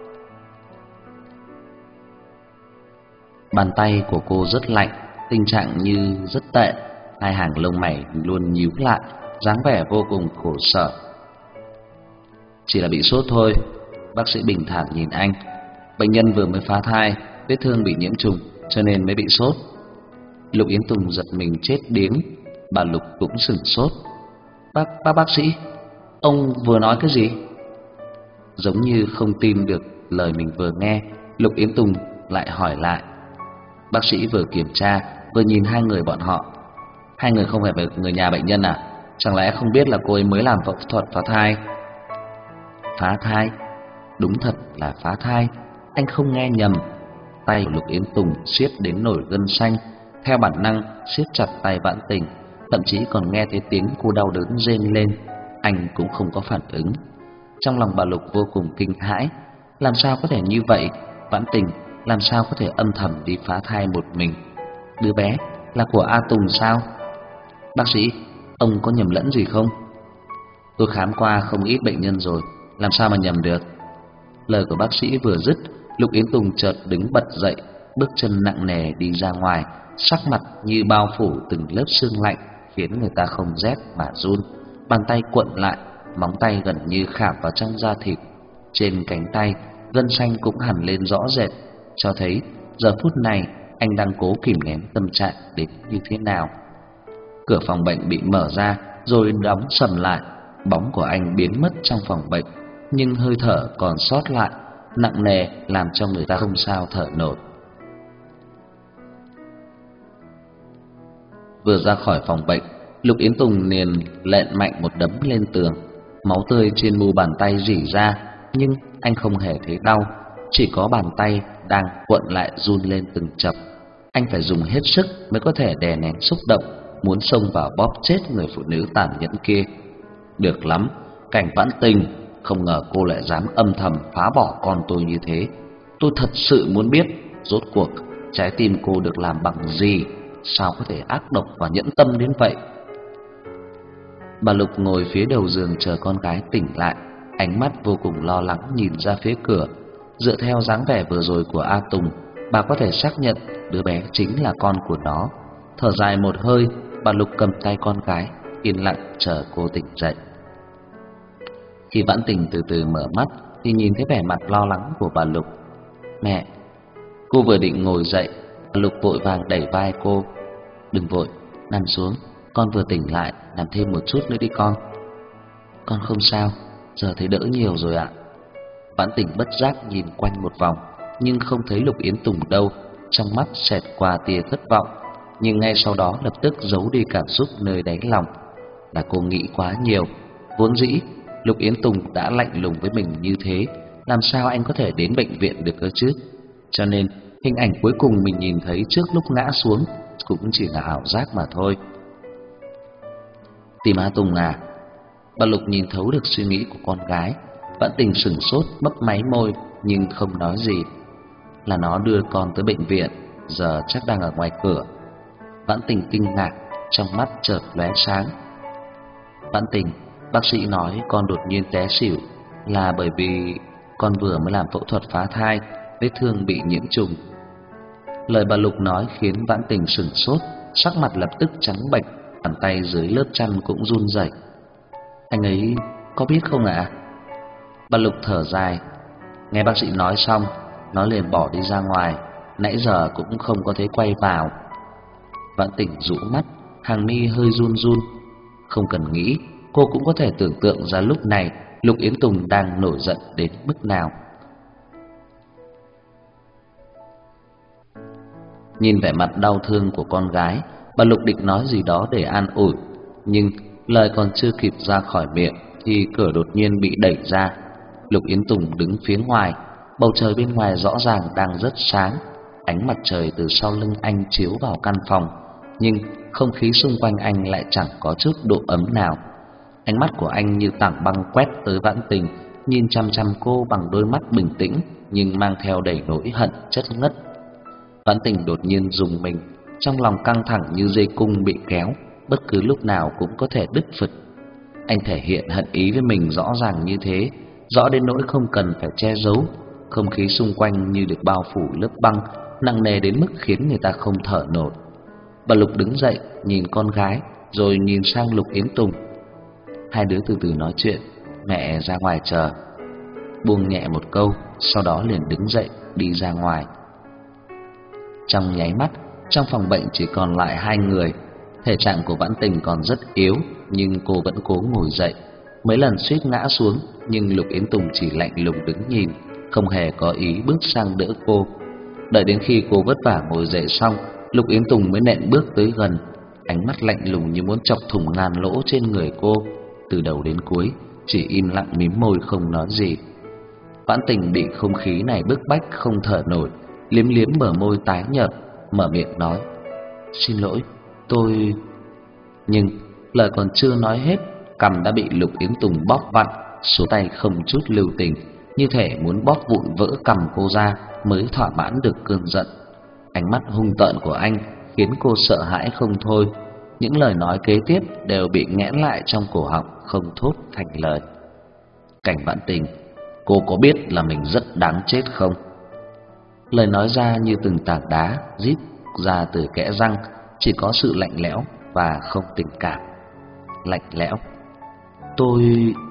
Bàn tay của cô rất lạnh, tình trạng như rất tệ, hai hàng lông mày luôn nhíu lại, dáng vẻ vô cùng khổ sở. Chỉ là bị sốt thôi. Bác sĩ bình thản nhìn anh. Bệnh nhân vừa mới phá thai, vết thương bị nhiễm trùng cho nên mới bị sốt. Lục Yến Tùng giật mình chết điếng, bà Lục cũng sửng sốt. Bác, bác bác sĩ, ông vừa nói cái gì? Giống như không tin được lời mình vừa nghe, Lục Yến Tùng lại hỏi lại. Bác sĩ vừa kiểm tra, vừa nhìn hai người bọn họ. Hai người không phải người nhà bệnh nhân à? Chẳng lẽ không biết là cô ấy mới làm phẫu thuật phá thai? Phá thai? Đúng thật là phá thai, anh không nghe nhầm. Tay của Lục Yến Tùng siết đến nổi gân xanh, theo bản năng siết chặt tay Vãn Tình, thậm chí còn nghe thấy tiếng cô đau đớn rên lên. Anh cũng không có phản ứng. Trong lòng bà Lục vô cùng kinh hãi, làm sao có thể như vậy? Vãn Tình làm sao có thể âm thầm đi phá thai một mình? Đứa bé là của A Tùng sao? Bác sĩ, ông có nhầm lẫn gì không? Tôi khám qua không ít bệnh nhân rồi, làm sao mà nhầm được? Lời của bác sĩ vừa dứt, Lục Yến Tùng chợt đứng bật dậy, bước chân nặng nề đi ra ngoài, sắc mặt như bao phủ từng lớp sương lạnh, khiến người ta không rét mà run. Bàn tay cuộn lại, móng tay gần như khảm vào trong da thịt. Trên cánh tay, gân xanh cũng hằn lên rõ rệt, cho thấy giờ phút này anh đang cố kìm nén tâm trạng đến như thế nào. Cửa phòng bệnh bị mở ra rồi đóng sầm lại, bóng của anh biến mất trong phòng bệnh, nhưng hơi thở còn sót lại, nặng nề làm cho người ta không sao thở nổi. Vừa ra khỏi phòng bệnh, Lục Yến Tùng liền lện mạnh một đấm lên tường. Máu tươi trên mu bàn tay rỉ ra, nhưng anh không hề thấy đau, chỉ có bàn tay đang cuộn lại run lên từng chập. Anh phải dùng hết sức mới có thể đè nén xúc động, muốn xông vào bóp chết người phụ nữ tàn nhẫn kia. Được lắm, Cảnh Vãn Tình, không ngờ cô lại dám âm thầm phá bỏ con tôi như thế. Tôi thật sự muốn biết, rốt cuộc trái tim cô được làm bằng gì, sao có thể ác độc và nhẫn tâm đến vậy? Bà Lục ngồi phía đầu giường chờ con gái tỉnh lại, ánh mắt vô cùng lo lắng nhìn ra phía cửa. Dựa theo dáng vẻ vừa rồi của A Tùng, bà có thể xác nhận đứa bé chính là con của nó. Thở dài một hơi, bà Lục cầm tay con gái, yên lặng chờ cô tỉnh dậy. Khi Vãn Tình từ từ mở mắt thì nhìn thấy vẻ mặt lo lắng của bà Lục. Mẹ. Cô vừa định ngồi dậy, bà Lục vội vàng đẩy vai cô. Đừng vội, nằm xuống, con vừa tỉnh lại, nằm thêm một chút nữa đi con. Con không sao, giờ thấy đỡ nhiều rồi ạ. Vãn Tình bất giác nhìn quanh một vòng, nhưng không thấy Lục Yến Tùng đâu, trong mắt xẹt qua tia thất vọng, nhưng ngay sau đó lập tức giấu đi cảm xúc nơi đáy lòng. Là cô nghĩ quá nhiều, vốn dĩ Lục Yến Tùng đã lạnh lùng với mình như thế, làm sao anh có thể đến bệnh viện được cơ chứ? Cho nên hình ảnh cuối cùng mình nhìn thấy trước lúc ngã xuống cũng chỉ là ảo giác mà thôi. Tìm A Tùng à? Bà Lục nhìn thấu được suy nghĩ của con gái, Vãn Tình sửng sốt mấp máy môi nhưng không nói gì. Là nó đưa con tới bệnh viện, giờ chắc đang ở ngoài cửa. Vãn Tình kinh ngạc, trong mắt chợt lóe sáng. Vãn Tình, bác sĩ nói con đột nhiên té xỉu là bởi vì con vừa mới làm phẫu thuật phá thai, vết thương bị nhiễm trùng. Lời bà Lục nói khiến Vãn Tình sửng sốt, sắc mặt lập tức trắng bệch, bàn tay dưới lớp chăn cũng run rẩy. Anh ấy có biết không ạ? À? Bà Lục thở dài. Nghe bác sĩ nói xong, nó liền bỏ đi ra ngoài, nãy giờ cũng không có thấy quay vào. Vãn Tình rũ mắt, hàng mi hơi run run. Không cần nghĩ, cô cũng có thể tưởng tượng ra lúc này Lục Yến Tùng đang nổi giận đến mức nào. Nhìn vẻ mặt đau thương của con gái, bà Lục định nói gì đó để an ủi, nhưng lời còn chưa kịp ra khỏi miệng thì cửa đột nhiên bị đẩy ra. Lục Yến Tùng đứng phía ngoài, bầu trời bên ngoài rõ ràng đang rất sáng, ánh mặt trời từ sau lưng anh chiếu vào căn phòng, nhưng không khí xung quanh anh lại chẳng có chút độ ấm nào. Ánh mắt của anh như tảng băng quét tới Vãn Tình, nhìn chăm chăm cô bằng đôi mắt bình tĩnh nhưng mang theo đầy nỗi hận chất ngất. Vãn Tình đột nhiên rùng mình, trong lòng căng thẳng như dây cung bị kéo, bất cứ lúc nào cũng có thể đứt phịch. Anh thể hiện hận ý với mình rõ ràng như thế, rõ đến nỗi không cần phải che giấu. Không khí xung quanh như được bao phủ lớp băng, nặng nề đến mức khiến người ta không thở nổi. Bà Lục đứng dậy, nhìn con gái, rồi nhìn sang Lục Yến Tùng. Hai đứa từ từ nói chuyện, mẹ ra ngoài chờ. Buông nhẹ một câu, sau đó liền đứng dậy đi ra ngoài. Trong nháy mắt, trong phòng bệnh chỉ còn lại hai người. Thể trạng của Vãn Tình còn rất yếu, nhưng cô vẫn cố ngồi dậy. Mấy lần suýt ngã xuống, nhưng Lục Yến Tùng chỉ lạnh lùng đứng nhìn, không hề có ý bước sang đỡ cô. Đợi đến khi cô vất vả ngồi dậy xong, Lục Yến Tùng mới nện bước tới gần, ánh mắt lạnh lùng như muốn chọc thủng ngàn lỗ trên người cô. Từ đầu đến cuối chỉ im lặng mím môi không nói gì. Vãn Tình bị không khí này bức bách không thở nổi, liếm liếm bờ môi tái nhợt, mở miệng nói: "Xin lỗi, tôi..." Nhưng lời còn chưa nói hết, cằm đã bị Lục Yến Tùng bóp vặn, số tay không chút lưu tình, như thể muốn bóp vụn vỡ cằm cô ra mới thỏa mãn được cơn giận. Ánh mắt hung tợn của anh khiến cô sợ hãi không thôi, những lời nói kế tiếp đều bị nghẽn lại trong cổ họng không thốt thành lời. "Cảnh Vãn Tình, cô có biết là mình rất đáng chết không?" Lời nói ra như từng tảng đá rít ra từ kẽ răng, chỉ có sự lạnh lẽo và không tình cảm. Lạnh lẽo. "Tôi..."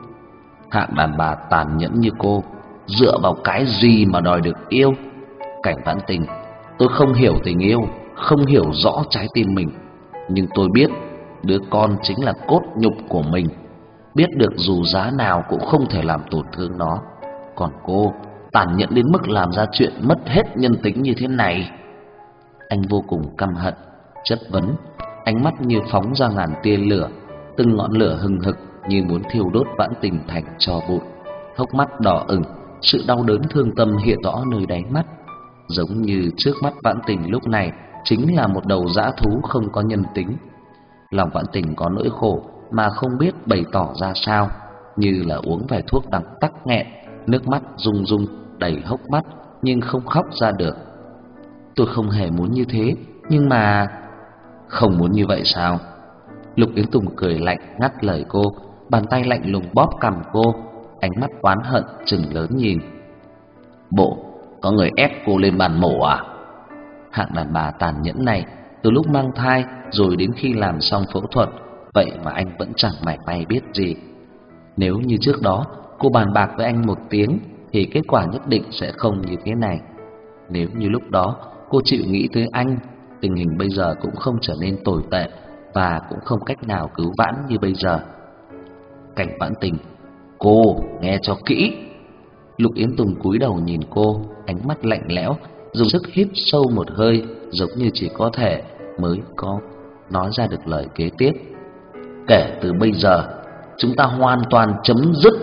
"Hạng đàn bà tàn nhẫn như cô dựa vào cái gì mà đòi được yêu? Cảnh Vãn Tình, tôi không hiểu tình yêu, không hiểu rõ trái tim mình, nhưng tôi biết đứa con chính là cốt nhục của mình, biết được dù giá nào cũng không thể làm tổn thương nó. Còn cô tàn nhẫn đến mức làm ra chuyện mất hết nhân tính như thế này." Anh vô cùng căm hận, chất vấn, ánh mắt như phóng ra ngàn tia lửa, từng ngọn lửa hừng hực như muốn thiêu đốt Vãn Tình thành tro bụi. Hốc mắt đỏ ửng, sự đau đớn thương tâm hiện rõ nơi đáy mắt, giống như trước mắt Vãn Tình lúc này chính là một đầu dã thú không có nhân tính. Lòng Vãn Tình có nỗi khổ mà không biết bày tỏ ra sao, như là uống phải thuốc đắng tắc nghẹn, nước mắt rung rung đầy hốc mắt nhưng không khóc ra được. "Tôi không hề muốn như thế, nhưng mà..." "Không muốn như vậy sao?" Lục Yến Tùng cười lạnh ngắt lời cô, bàn tay lạnh lùng bóp cằm cô, ánh mắt oán hận trừng lớn nhìn. "Bộ có người ép cô lên bàn mổ à?" Hạng đàn bà tàn nhẫn này, từ lúc mang thai rồi đến khi làm xong phẫu thuật, vậy mà anh vẫn chẳng mảy may biết gì. Nếu như trước đó cô bàn bạc với anh một tiếng thì kết quả nhất định sẽ không như thế này. Nếu như lúc đó cô chịu nghĩ tới anh, tình hình bây giờ cũng không trở nên tồi tệ và cũng không cách nào cứu vãn như bây giờ. Cảnh Vãn Tình, cô nghe cho kỹ. Lục Yến Tùng cúi đầu nhìn cô, ánh mắt lạnh lẽo, dùng sức hít sâu một hơi, giống như chỉ có thể mới có nói ra được lời kế tiếp. Kể từ bây giờ, chúng ta hoàn toàn chấm dứt.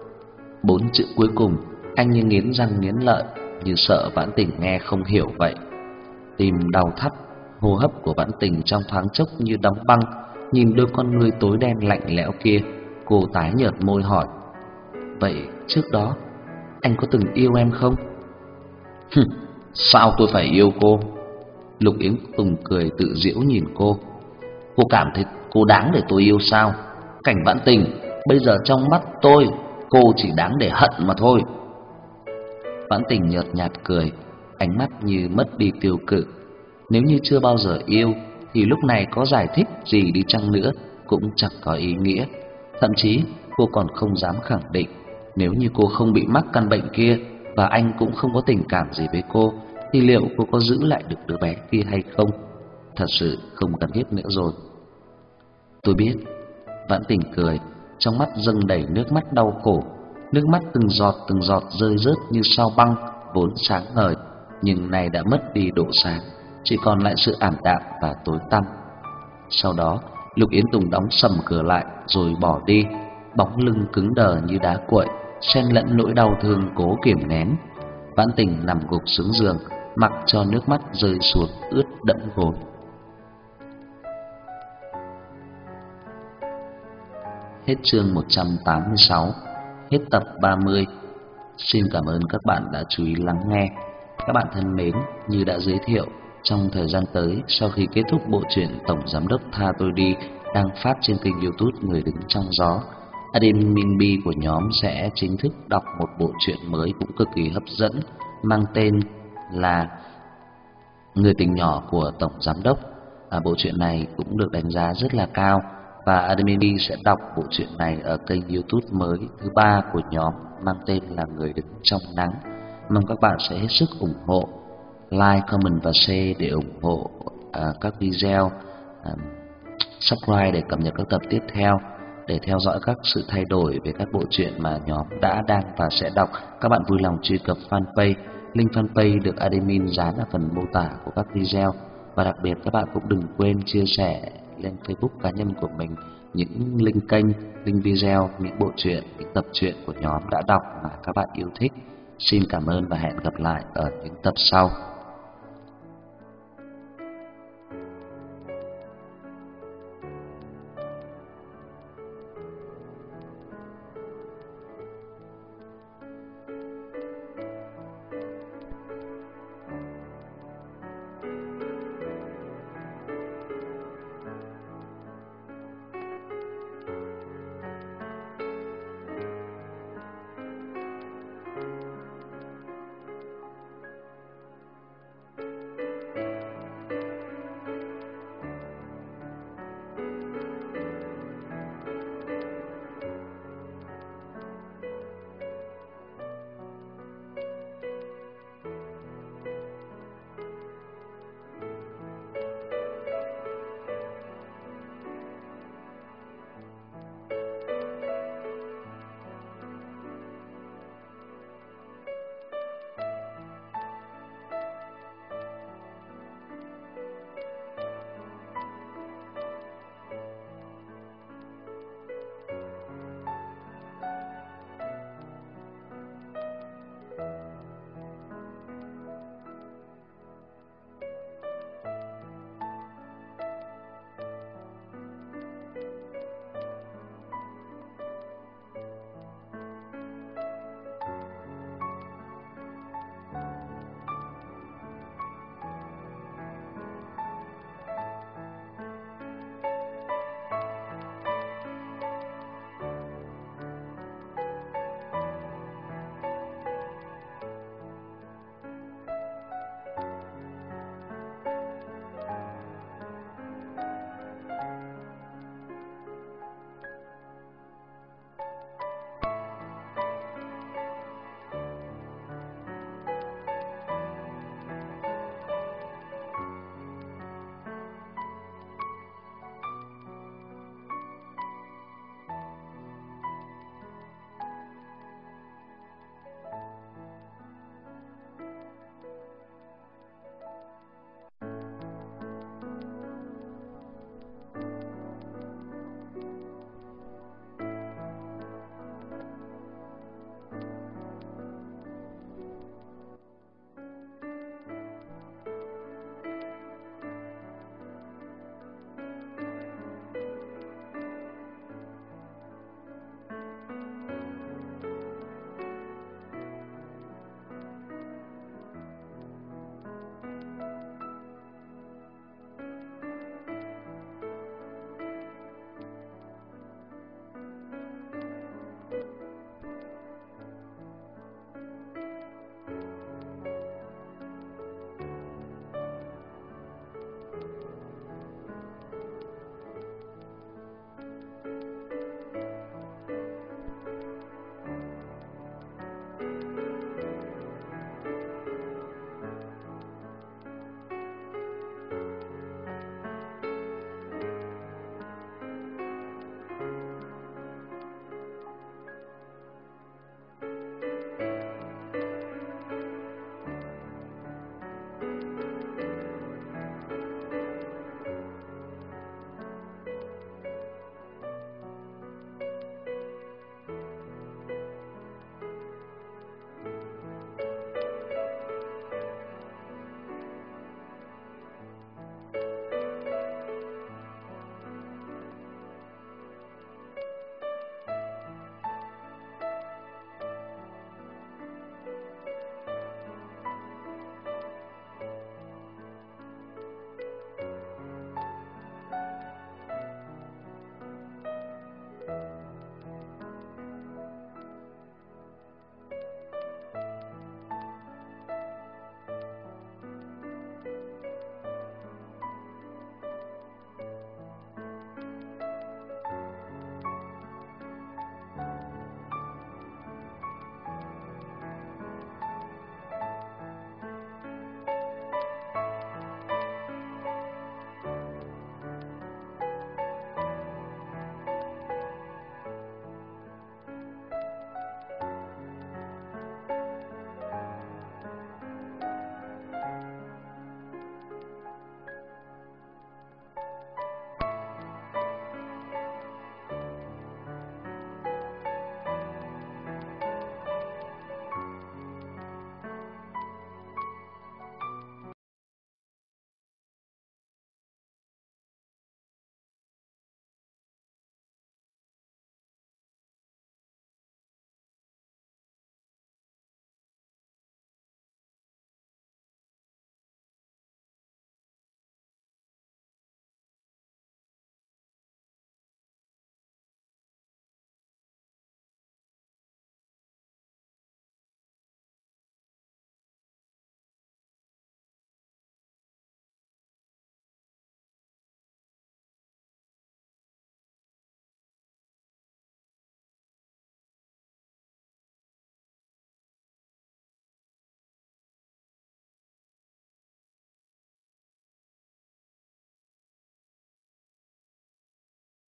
Bốn chữ cuối cùng, anh như nghiến răng nghiến lợi, như sợ Vãn Tình nghe không hiểu vậy. Tim đau thắt, hô hấp của Vãn Tình trong thoáng chốc như đóng băng, nhìn đôi con ngươi tối đen lạnh lẽo kia, cô tái nhợt môi hỏi: "Vậy trước đó anh có từng yêu em không?" "Hừ, sao tôi phải yêu cô?" Lục Yến Tùng cười tự giễu nhìn cô. "Cô cảm thấy cô đáng để tôi yêu sao? Cảnh Vãn Tình, bây giờ trong mắt tôi, cô chỉ đáng để hận mà thôi." Vãn Tình nhợt nhạt cười, ánh mắt như mất đi tiêu cự. Nếu như chưa bao giờ yêu thì lúc này có giải thích gì đi chăng nữa cũng chẳng có ý nghĩa. Thậm chí cô còn không dám khẳng định, nếu như cô không bị mắc căn bệnh kia và anh cũng không có tình cảm gì với cô, thì liệu cô có giữ lại được đứa bé kia hay không? Thật sự không cần thiết nữa rồi. "Tôi biết." Vãn Tình cười, trong mắt dâng đầy nước mắt đau khổ. Nước mắt từng giọt từng giọt rơi rớt như sao băng, vốn sáng ngời nhưng nay đã mất đi độ sáng, chỉ còn lại sự ảm đạm và tối tăm. Sau đó, Lục Yến Tùng đóng sầm cửa lại rồi bỏ đi, bóng lưng cứng đờ như đá cuội, xen lẫn nỗi đau thương cố kiềm nén. Vãn Tình nằm gục xuống giường, mặc cho nước mắt rơi xuống ướt đẫm gối. Hết chương một trăm tám mươi sáu, hết tập ba mươi. Xin cảm ơn các bạn đã chú ý lắng nghe. Các bạn thân mến, như đã giới thiệu, trong thời gian tới, sau khi kết thúc bộ truyện Tổng Giám Đốc Tha Tôi Đi đang phát trên kênh YouTube Người Đứng Trong Gió, admin B của nhóm sẽ chính thức đọc một bộ truyện mới cũng cực kỳ hấp dẫn, mang tên là Người Tình Nhỏ của Tổng Giám Đốc. À, bộ truyện này cũng được đánh giá rất là cao, và admin B sẽ đọc bộ truyện này ở kênh YouTube mới thứ ba của nhóm mang tên là Người Đứng Trong Nắng. Mong các bạn sẽ hết sức ủng hộ, like, comment và share để ủng hộ uh, các video, uh, subscribe để cập nhật các tập tiếp theo, để theo dõi các sự thay đổi về các bộ truyện mà nhóm đã, đang và sẽ đọc. Các bạn vui lòng truy cập fanpage, link fanpage được admin dán ở phần mô tả của các video. Và đặc biệt các bạn cũng đừng quên chia sẻ lên Facebook cá nhân của mình những link kênh, link video, những bộ truyện, những tập truyện của nhóm đã đọc mà các bạn yêu thích Xin cảm ơn và hẹn gặp lại ở những tập sau.